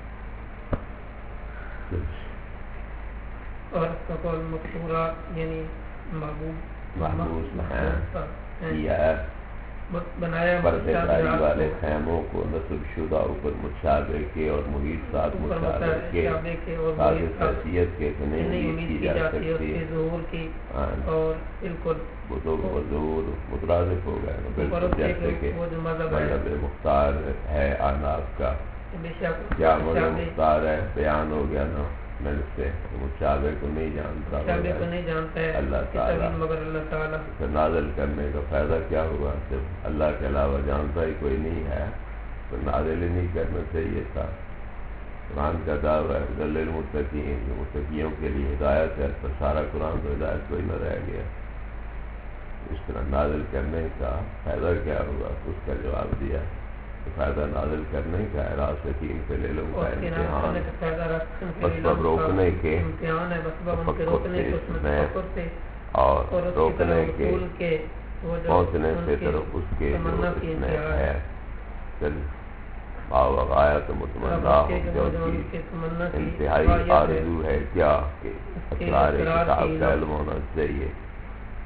اور قول مقصورات یعنی محبوس ہیں بنایا پردے داری والے خیموں کو نصب شدہ اوپر متشابہ کے اور محیط ساتھ متشابہ کے ساتھ حیثیت کے نہیں امید کی جا سکتی. اور بالکل حضور مترادف ہو گئے بالکل جیسے کہ مذہب مختار ہے احناف کا. کیا مذہب مختار ہے بیان ہو گیا نا میں سے متشابہ کو نہیں جانتا اللہ تعالیٰ. پھر نازل کرنے کا فائدہ کیا ہوا؟ صرف اللہ کے علاوہ جانتا ہی کوئی نہیں ہے تو نازل ہی نہیں کرنا چاہیے تھا. قرآن کا دعویٰ ہے ہدی للمتقین، جو متقیوں کے لیے ہدایت ہے. پر سارا قرآن تو ہدایت کوئی نہ رہ گیا. اس طرح نازل کرنے کا فائدہ کیا ہوا؟ اس کا جواب دیا. فائدہ نازل کرنے کا ہے راسخین فی العلم کا امتحان، بسبب روکنے کے تفکر سے اس میں اور روکنے کے پہنچنے سے طرف اس کے جو اس میں ہے. پھر باوغایت متمنا جو کی انتہائی آرزو ہے کیا کہ اسرار کتاب کا علم ہونا چاہیے.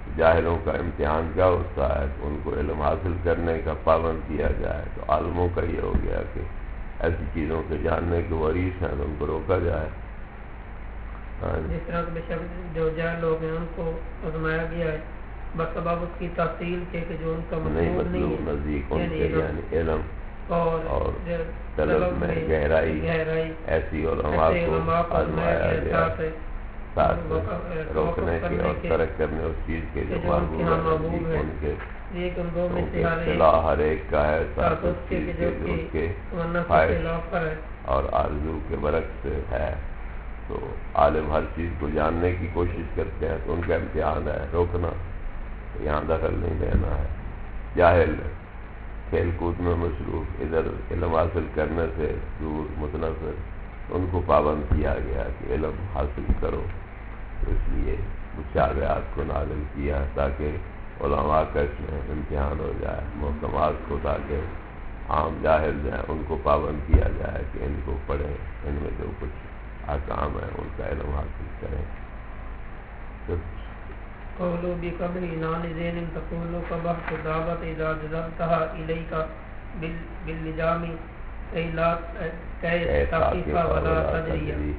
جاہلوں کا امتحان کیا ہوتا ہے کہ ان کو علم حاصل کرنے کا پابند کیا جائے، تو عالموں کا یہ ہو گیا کہ ایسی چیزوں کے جاننے کے ورث ہیں تو ان کو روکا جائے۔ جس طرح بے شک جو جاہل لوگ ہیں ان کو آزمایا گیا ہے بسبب اس کی تحصیل کے کہ جو ان کا مطلوب نہیں ہے، نزدیک ان کے یعنی علم اور طلب میں گہرائی ایسی علماء کو آزمایا گیا ساتھ روکنے کے اور ترک کرنے اس چیز کے جو محبوب ہے ان کے اصطلاح ہر ایک کا ہے، ساتھ اس چیز کے جو اس کے خواہش اور آرزو کے برعکس ہے۔ تو عالم ہر چیز کو جاننے کی کوشش کرتے ہیں تو ان کا امتحان ہے روکنا، یہاں دخل نہیں دینا ہے۔ جاہل کھیل کود میں مصروف، ادھر علم حاصل کرنے سے دور متنفر، ان کو پابند کیا گیا کہ علم حاصل کرو، تو اس لیے مشابہات کو نازل کیا تاکہ علماء کا اس میں امتحان ہو جائے، محکمات کو تاکہ عام جاہل جو ہیں ان کو پابند کیا جائے کہ ان کو پڑھیں، ان میں جو کچھ احکام ہے ان کا علم حاصل کریں۔ قولوا بقدر نان زين تقول قبحت دعوت اذا جذبتها اليك باللجام كي لا تقف ولا تجري۔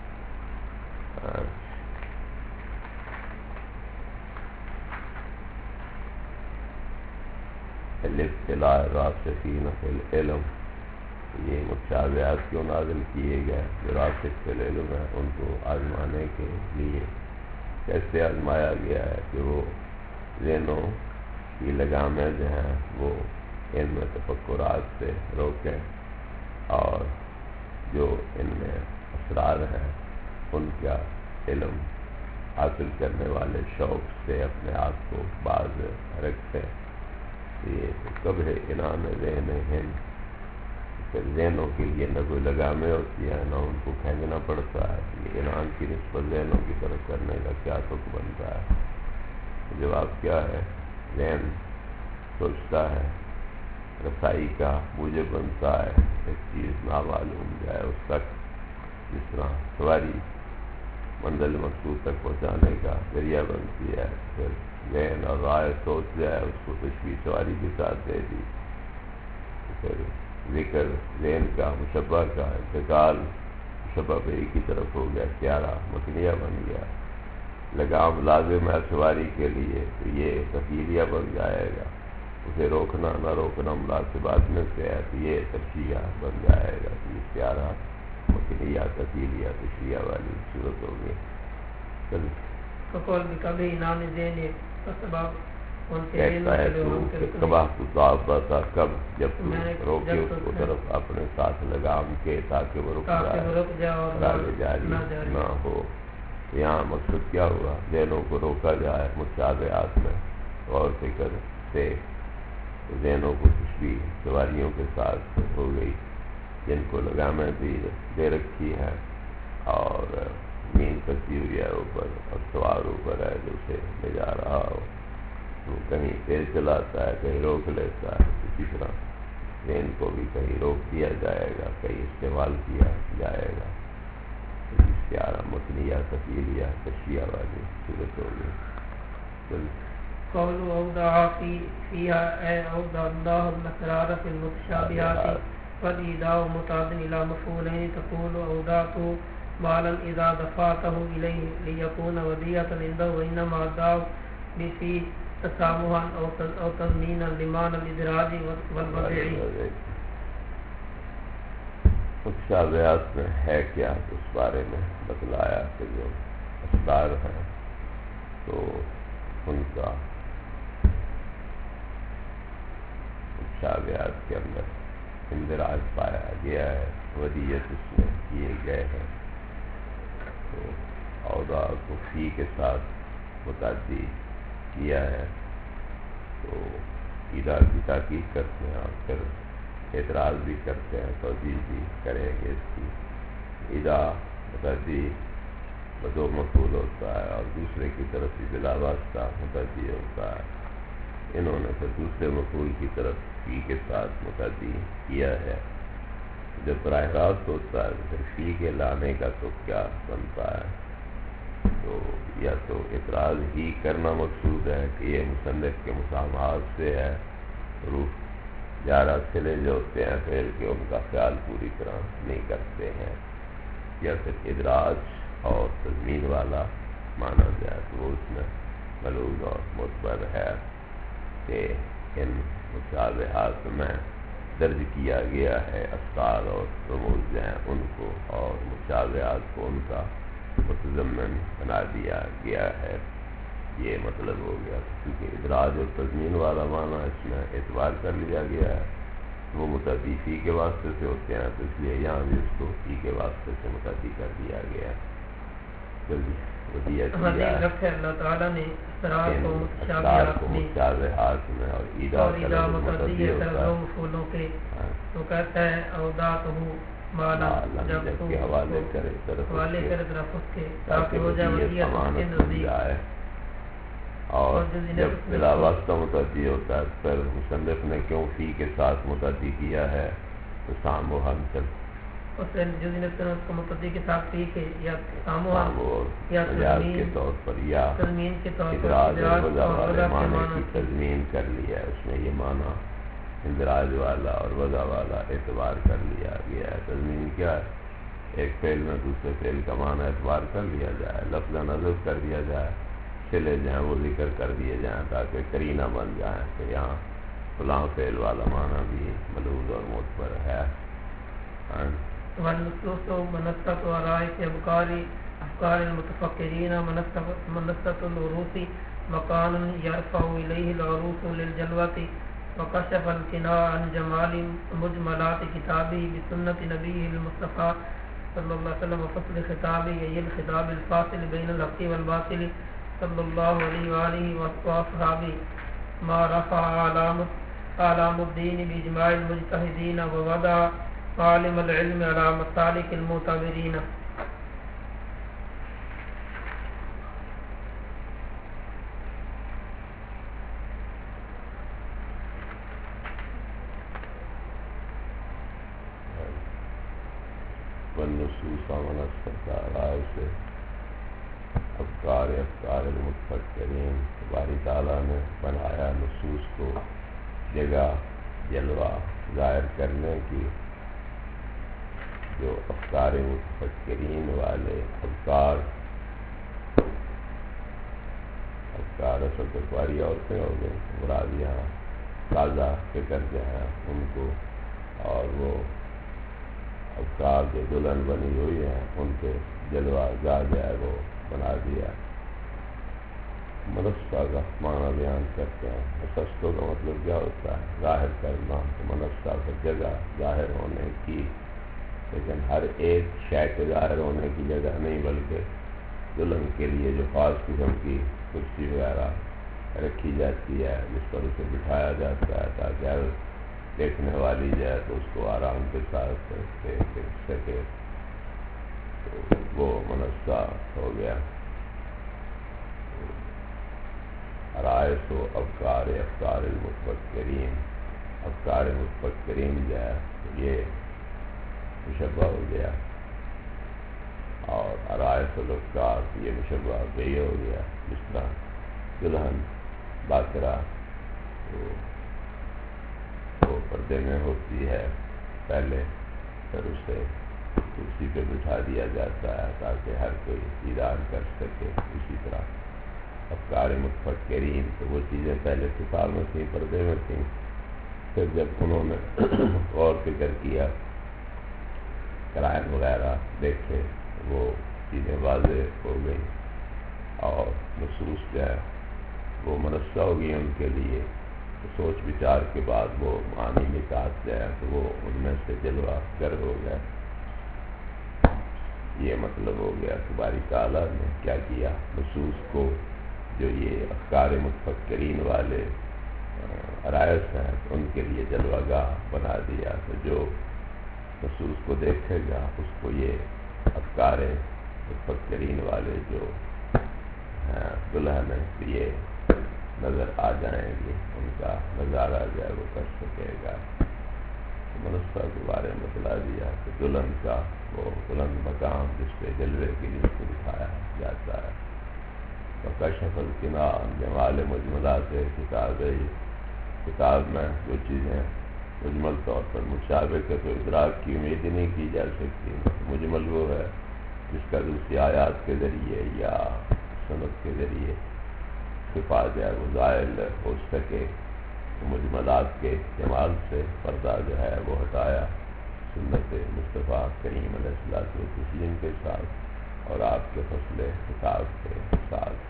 الابتلاء الراسخین فی العلم، یہ مشابہات کیوں نازل کیے گئے؟ جو راسخ فی العلم ہے ان کو آزمانے کے لیے۔ کیسے آزمایا گیا ہے کہ وہ ذہنوں کی لگامیں جو ہیں وہ ان میں تفکرات سے روکیں اور جو ان میں اسرار ہیں ان کا علم حاصل کرنے والے شوق سے اپنے آپ کو باز رکھیں۔ یہ کب ہے انعام ذہن ہند، پھر ذہنوں کے لیے نہ کوئی لگامیں ہوتی ہیں نہ ان کو پھینکنا پڑتا ہے، یہ انعام کی نسبت ذہنوں کی طرف کرنے کا کیا تک بنتا ہے؟ جواب کیا ہے؟ ذہن سوچتا ہے، رسائی کا موجب بنتا ہے، ایک چیز نامعلوم جائے اس تک، جس طرح سواری منزل مقصود تک پہنچانے کا ذریعہ بنتی ہے، پھر ذہن اور رائے سوچ جائے اس کو تشبیہ سواری کے ساتھ دے دی، پھر ذکر ذہن کا مشبہ کا انتقال مشبہ بہی کی طرف ہو گیا، سیارہ مکنیہ بن گیا، لگام لازم ہے سواری کے لیے تو یہ تفیلیہ بن جائے گا، اسے روکنا نہ روکنا مناسبات میں سے ہے تو یہ تشریح بن جائے گا، یہ سیارہ مکنیہ تفیلیہ تشریح والی صورت ہو گئی۔ کہتا ہے تو کباہ تو دعوت تھا کب، جب تو روکے اس کو طرف اپنے ساتھ لگام کے تاکہ وہ رک جائے اور آگے جاری نہ ہو۔ یہاں مقصد کیا ہوا؟ ذہنوں کو روکا جائے مشابہات میں اور فکر سے ذہنوں کو تشبیہ سواریوں کے ساتھ ہو گئی جن کو لگامیں بھی دے رکھی ہے اور مین کسی ہوئی ہے اوپر اور سوار اوپر ہے جو اسے لے جا رہا ہو، تو کہیں تیز چلاتا ہے کہیں روک لیتا ہے، اسی طرح ذہن کو بھی کہیں روک دیا جائے گا کہیں استعمال کیا جائے گا، استعارہ متنیہ تفیلیہ تشریح والی صورت ہوگی۔ قولوا اوضع فيها اي اوضع الله الاسرار في المتشابهات فالإيداء متعد الى مفعولين تقول اوضعت مالا اذا دفعته اليه ليكون وديعة عنده وانما ادعوا بفي تسامحا او تضمينا لمعنى الادراج والبدع۔ متشابہات میں ہے کیا اس بارے میں بتلایا کہ جو اسرار ہیں تو ان کا متشابہات کے اندر اندراج پایا گیا ہے، ودیت اس میں کیے گئے ہیں، تو اوضاع کو فی کے ساتھ متعدی کیا ہے تو ایدا کی تحقیق کرتے ہیں اور پھر اعتراض بھی کرتے ہیں، توجیہ بھی کریں گے اس کی۔ ایدا متعدی بدو مفعول ہوتا ہے اور دوسرے کی طرف بھی بلا واسطہ متعدی ہوتا ہے، انہوں نے پھر دوسرے مفعول کی طرف فی کے ساتھ متعدی کیا ہے۔ جب براہ راست ہوتا ہے تو پھر فی کے لانے کا تو کیا بنتا ہے؟ تو یا تو اعتراض ہی کرنا مقصود ہے کہ یہ مصنف کے مسامحات سے ہے، روح جارہ چلے جو ہوتے ہیں پھر کہ ان کا خیال پوری طرح نہیں کرتے ہیں، یا پھر ادراج اور تضمین والا مانا جائے تو وہ اس میں ملحوظ اور معتبر ہے کہ ان مشابہات میں درج کیا گیا ہے افکار اور رموز ہیں ان کو، اور مشابہات کو ان کا متضمن بنا دیا گیا ہے، یہ مطلب ہو گیا۔ کیونکہ ادراج اور تضمین والا معنی اس میں اعتبار کر لیا گیا ہے، وہ متعدی فی کے واسطے سے ہوتے ہیں، تو اس لیے یہاں بھی اس کو فی کے واسطے سے متعدی کر دیا گیا ہے۔ اللہ تعالیٰ نے اسرار کو متشابہات میں اور ایدا کا متعدی ہوتا ہے مفعولوں کے تو کہتا ہے اوداتہ مالا جب تو حوالے کرے طرف اس کے تاکہ ہو جائے ودیعت اس کے نزدیک، اور جب بلا واسطہ متعدی ہوتا ہے پھر مصنف نے کیوں فی کے ساتھ متعدی کیا ہے تو سام و ہم چل اس کو متعدی کے ساتھ فی کے یا سام و ہم یا کے طور پر یا تضمین کے طور پر ادراج اور وضع والے معنی کی تضمین کر لیا ہے، اس میں یہ معنی اندراج والا اور وضع والا اعتبار کر لیا گیا ہے۔ تضمین کیا ہے؟ ایک فعل میں دوسرے فعل کا معنی اعتبار کر لیا جائے، لفظ نظر کر دیا جائے، چلے جائیں وہ ذکر کر دیے جائیں تاکہ قرینہ بن جائیں کہ یہاں فلاں فعل والا معنی بھی ملحوظ اور معتبر ہے۔ والنصوص منصت ورائق افکار المتفکرین منصت العروس مکان یرفع الیہ العروس للجلوۃ وکشف القناع عن جمال مجملات کتابہ بسنت نبیہ المصطفیٰ صلی اللہ علیہ وسلم وفصل خطابہ ای الخطاب الفاصل بین الحق والباطل صلی اللہ علیہ وآلہ وصحبہ ما رفع اعلام الدین باجماع المجتہدین ووضع عالم العلم على مسالک المعتبرین۔ والنصوص منصت رائے سے افکار المتفکرین، باری تعالیٰ نے بنایا نصوص کو جگہ جلوہ ظاہر کرنے کی، جو افکار متفکرین والے افکار اصل تکواری عورتیں ہو گئیں، مراد یہاں تازہ فکر جو ہیں ان کو، اور وہ افکار جو دلہن بنی ہوئی ہیں ان پہ جلوہ گاہ جو ہے وہ بنا دیا۔ منصہ کا معنی بیان کرتے ہیں، مسستوں کا مطلب کیا ہوتا ہے؟ ظاہر کرنا، تو منصہ کا جگہ ظاہر ہونے کی، لیکن ہر ایک شے کے ظاہر ہونے کی جگہ نہیں، بلکہ دلہن کے لیے جو خاص قسم کی کرسی وغیرہ رکھی جاتی ہے جس پر اسے بٹھایا جاتا ہے تاکہ ہر دیکھنے والی جائے تو اس کو آرام کے ساتھ دیکھ سکے، تو وہ منصہ ہو گیا۔ رائس و افکار المتفکرین، افکار متفکرین جو ہے یہ مشبہ ہو گیا، اور عرائس الافکار یہ مشبہ بھی ہو گیا۔ جس طرح دلہن باقرہ وہ پردے میں ہوتی ہے پہلے، پھر اسے کرسی پہ بٹھا دیا جاتا ہے تاکہ ہر کوئی دیدار کر سکے۔ اسی طرح افکار متفکرین، تو وہ چیزیں پہلے کتاب میں تھیں، پردے میں تھیں، پھر جب انہوں نے غور فکر کیا، قرائن وغیرہ دیکھے، وہ چیزیں واضح ہو گئیں اور نصوص جو ہے وہ منصہ ہو گئی ان کے لیے، سوچ بچار کے بعد وہ معنی نکات جو ہے تو وہ ان میں سے جلوہ گر ہو گیا۔ یہ مطلب ہو گیا کہ باری تعالیٰ نے کیا کیا، نصوص کو جو یہ افکار متفکرین والے عرائس ہیں ان کے لیے جلوہ گاہ بنا دیا، تو جو نصوص کو دیکھے گا اس کو یہ افکار متفکرین والے جو دلہن ہیں یہ نظر آ جائیں گے، ان کا نظارہ جو ہے وہ کر سکے گا۔ منصہ کے بارے میں بتلا دیا کہ دلہن کا وہ بلند مقام جس پہ جلوے کے لیے اس کو دکھایا جاتا ہے۔ وکشف القنا عن جمال مجملات کتاب ہے. کتاب میں جو چیزیں مجمل طور پر مشابہ کے تو ادراک کی امید نہیں کی جا سکتی. مجمل وہ ہے جس کا دوسری آیات کے ذریعے یا سنت کے ذریعے شفا جائے وہ ظاہر ہو سکے. مجملات کے جمال سے پردہ جو ہے وہ ہٹایا سنت مصطفیٰ کریم علیہ الصلوۃ والتسلیم کے ساتھ اور آپ کے فصل خطاب کے ساتھ.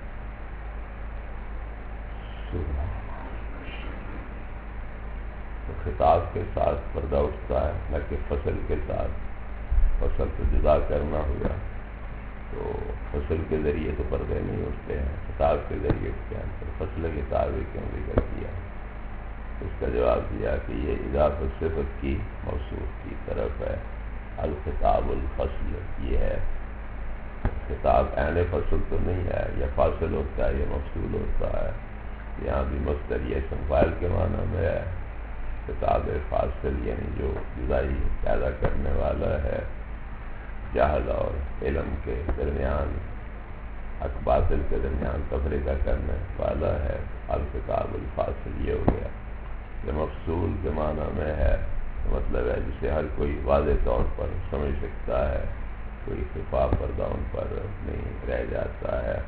تو خطاب کے ساتھ پردہ اٹھتا ہے نہ کہ فصل کے ساتھ. فصل تو جدا کرنا ہوا تو فصل کے ذریعے تو پردے نہیں اٹھتے ہیں, خطاب کے ذریعے اٹھتے ہیں. تو فصل کے تعبیر کیوں ذکر کیا؟ اس کا جواب دیا کہ یہ اضافت صفت کی موصوف کی طرف ہے. الخطاب الفصل یہ ہے. خطاب عین فصل تو نہیں ہے, یا فاصل ہوتا ہے یا مفصول ہوتا ہے. یہاں بھی مصدر یہ اسم فاعل کے معنی میں ہے. خطاب فاصل یعنی جو جدائی پیدا کرنے والا ہے, جہل اور علم کے درمیان, حق باطل کے درمیان تفریقہ کرنے والا ہے. الخطاب الفاصل یہ ہو گیا. یہ مفصول کے معنی میں ہے, مطلب ہے جسے ہر کوئی واضح طور پر سمجھ سکتا ہے, کوئی خفا پردہ ان پر نہیں رہ جاتا ہے.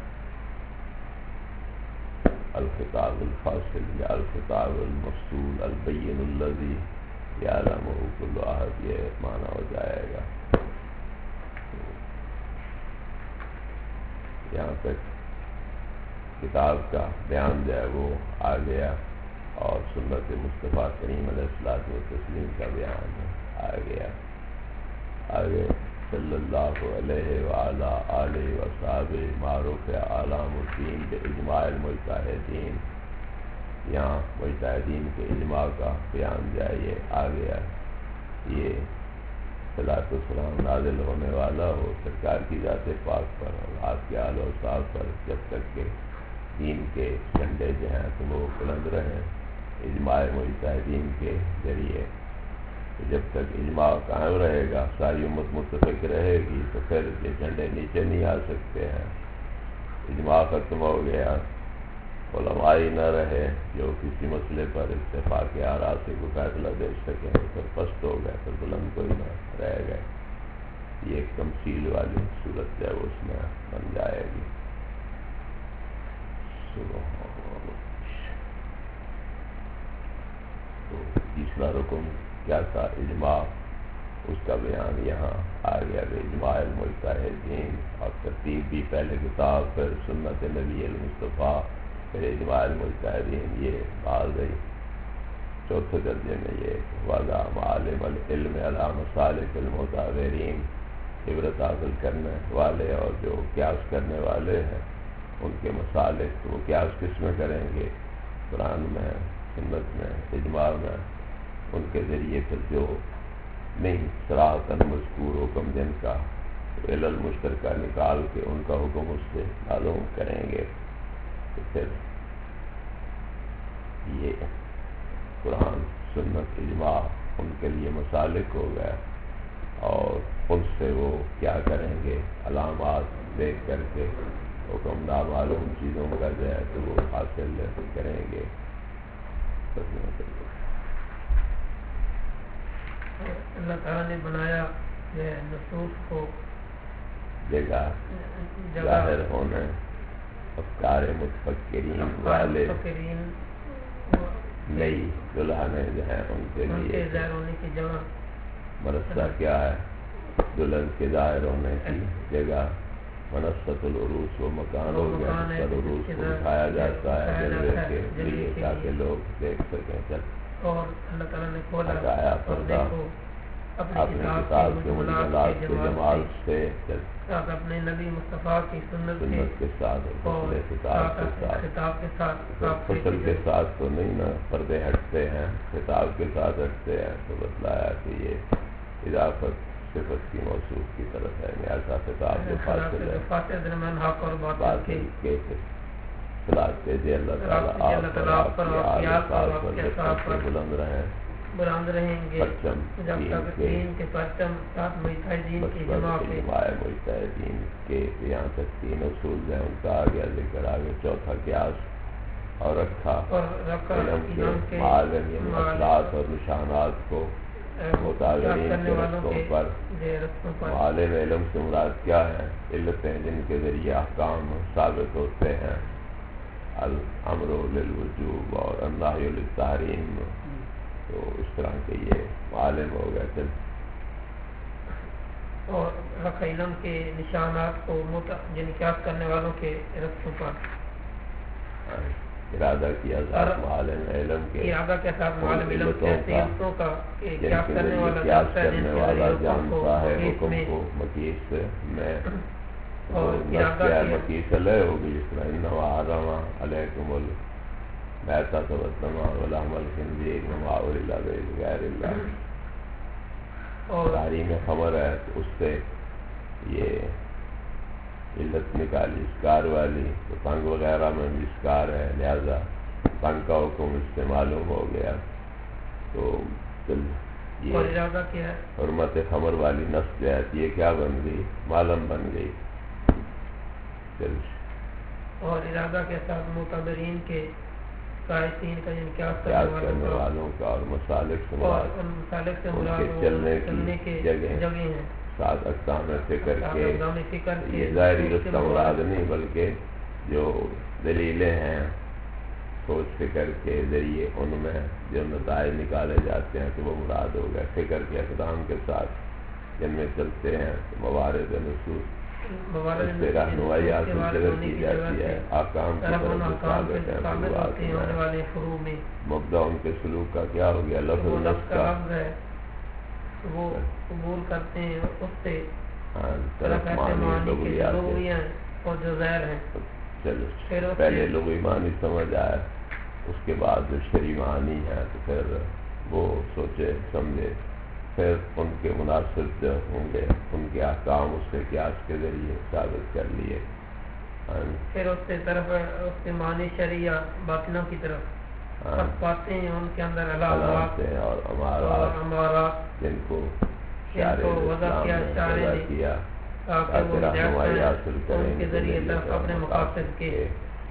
الخطاب الفاصل یا الخطاب المفصول البین الذی یعلمہ کل احد, یہ معنی ہو جائے گا. یہاں تک کتاب کا بیان جو ہے وہ آ گیا اور سنت مصطفیٰ کریم علیہ الصلوۃ والتسلیم کا بیان آ گیا. آگے صلی اللہ علیہ وعلی آلہ وصحبہ معروف اعلام الدین باجماع المجتہدین. یہاں مجتہدین کے اجماع کا بیان جائے آ گیا. یہ صلاۃ والسلام نازل ہونے والا ہو سرکار کی ذات پاک پر اور آپ کے آل و صحاب پر, جب تک کہ دین کے جھنڈے جو ہیں تو وہ بلند رہیں اجماع مجتہدین کے ذریعے. جب تک اجماع قائم رہے گا, ساری امت متفق رہے گی, تو پھر یہ جھنڈے نیچے نہیں آ سکتے ہیں. اجماع ختم ہو گیا, علماء ہی نہ رہے جو کسی مسئلے پر اتفاق آراء سے کوئی فیصلہ دے سکیں, تو پھر پست ہو گئے, پھر بلند کوئی نہ رہ گئے. یہ ایک تمثیل والی صورت ہے وہ اس میں بن جائے گی. تو تیسرا رکن کیا تھا؟ اجماع. اس کا بیان یہاں آ گیا کہ اجماع المجتہدین, اور ترتیب بھی پہلے کتاب پھر سنت نبی المصطفیٰ پھر اجماع المجتہدین یہ آ گئی. چوتھے درجے میں یہ وضع معالم العلم علی مسالک المتعورین, عبرت حاصل کرنے والے اور جو قیاس کرنے والے ہیں ان کے مسالک. وہ قیاس کس میں کریں گے؟ قرآن میں, سنت میں, اجماع میں. ان کے ذریعے پھر جو نہیں صراحتاً مذکور حکم جن کا علل مشترکہ نکال کے ان کا حکم اس سے معلوم کریں گے. تو پھر یہ قرآن سنت اجماع ان کے لیے مسالک ہو گیا, اور ان سے وہ کیا کریں گے؟ علامات دیکھ کر کے حکم نامعلوم چیزوں کا جو ہے تو وہ حاصل کریں گے. اللہ تعالیٰ نے بنایا نصوص کو جگہ ظاہر ہونے افکار متفکرین والے نئی دلہنیں جو ہیں ان کے لیے ظاہر ہونے کی جگہ. منصہ کیا ہے؟ دلہن کے ظاہر ہونے کی جگہ. منصت العروس وہ مکان ہو گیا جس پر عروس کو دکھایا جاتا ہے جلوے کے لیے تاکہ لوگ دیکھ سکیں. چل اور اللہ تعالیٰ نے کھولا ہٹایا پردہ اپنی کتاب کے مجملات کے جمال سے, اپنے نبی مصطفیٰ کی سنت کے ساتھ اور خطاب کے ساتھ. فصل کے ساتھ تو نہیں نا پردے ہٹتے ہیں, خطاب کے ساتھ ہٹتے ہیں. تو بتلایا کہ یہ اضافت صفت کی موصوف کی طرف ہے. ایسا خطاب جو فاصل درمیان حق اور باطل کے صلاح کے جی اللہ تعالیٰ آپ پر بلند رہیں, بلند رہیں گے پرچم جب تک دین کے پرچم ساتھ مجتہدین کی جماعت مجتہدین کے یہاں تک تین اصول ہیں ان کا آگے ذکر آگے چوتھا قیاس اور رکھا علم کے معالم یعنی اصلات اور نشانات کو متاثرین کے رستوں پر معالم علم سے مراد کیا ہے؟ علتیں جن کے ذریعے احکام ثابت ہوتے ہیں، الامر للوجوب اور النہی للتحریم، تو اس طرح کے یہ معالم ہو گئے تھے. اور رکھ علم کے نشانات کو جن قیاس کرنے والوں کے رستوں پر ارادہ کیا ذات معالم علم کے ارادہ کے ساتھ معالم علم کے صفتوں کا قیاس کرنے والا جانتا ہے حکم کو مقیس میں اور مقیس علیہ ہوگی، جس طرح انما حرم علیکم المیتۃ والدم ولحم الخنزیر وما اہل لغیر اللہ. تحریم خمر ہے تو اس سے یہ علت نکالی اسکار والی، تو تنگ وغیرہ میں بھی اسکار ہے، لہذا تنگ کا حکم اس سے معلوم ہو گیا. تو یہ ارادہ کیا ہے حرمت خمر والی نص جو ہے یہ کیا بن گئی؟ معلم بن گئی. اور ارادہ کے ساتھ معتبرین کے قائسین کا قیاس کرنے والوں کا اور مسالک سے مراد چلنے کی جگہ ہیں. ساتھ اقسام فکر کے یہ ظاہری رستہ مراد نہیں، بلکہ جو دلیلیں ہیں سوچ فکر کے ذریعے ان میں جو نتائج نکالے جاتے ہیں تو وہ مراد ہو گیا. فکر کے اقدام کے ساتھ جن میں چلتے ہیں موارد نصوص اس سے رہنمائی حاصل کی جاتی ہے. احکام کی طرف سے ثابت ہیں فروعات میں مبدا ان کے سلوک کا کیا ہو گیا؟ لفظ نص کا وہ قبول کرتے ہیں اس سے طرف معنی اور جو غیر ہیں. چلو پہلے لغوی معنی سمجھ آیا، اس کے بعد جو شرعی معنی ہے تو پھر وہ سوچے سمجھے، پھر ان کے مناسب جو ہوں گے ان کے احکام اس سے قیاس کے ذریعے ثابت کر لیے. پھر اس سے طرف اس کے معنی شرعیہ باطنہ کی طرف پاتے ہیں، ان کے اندر علامات اور امارات جن کو وضع کیا تاکہ وہ رہنمائی حاصل کریں ان کے ذریعے طرف اپنے مقاصد کے.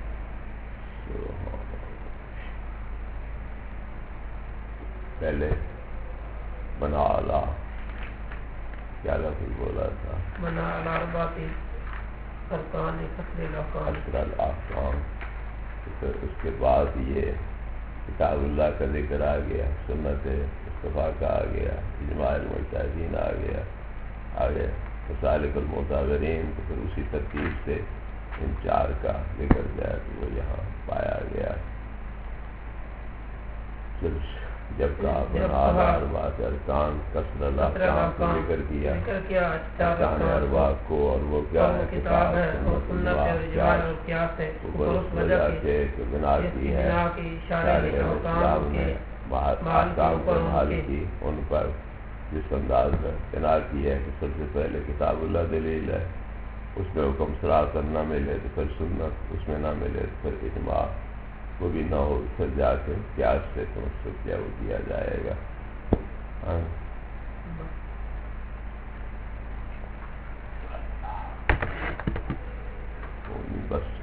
پہلے بنا اعلیٰ کیا لفظ بولا تھا؟ بنا اعلیٰ اربعۃ ارکان کسر الاحکام. پھر اس کے بعد یہ کتاب اللہ کا ذکر آ گیا، سنت مصطفیٰ کا آ گیا، اجماع المجتہدین آ گیا، آگے مسالک المعتبرین. تو پھر اسی ترتیب سے ان چار کا ذکر جائے تو وہ یہاں پایا گیا. جب کہا بنا اربعۃ ارکان کسر الاحکام کو ذکر کیا ارکان اربعہ کو، اور وہ کیا ہے؟ کتاب سنت اور اجماع اور قیاس ہے. اس وجہ سے کہ بنا کی ہے شارع اسلام نے احکام پر حال کی ان پر جس انداز میں بنا کی ہے کہ سب سے پہلے کتاب اللہ دلیل ہے، اس میں حکم صراحتاً نہ ملے تو پھر سنت، اس میں نہ ملے تو پھر اجماع، وہ بھی نہ ہو پھر جا کے قیاس سے تمسک کیا وہ کیا جائے گا. بس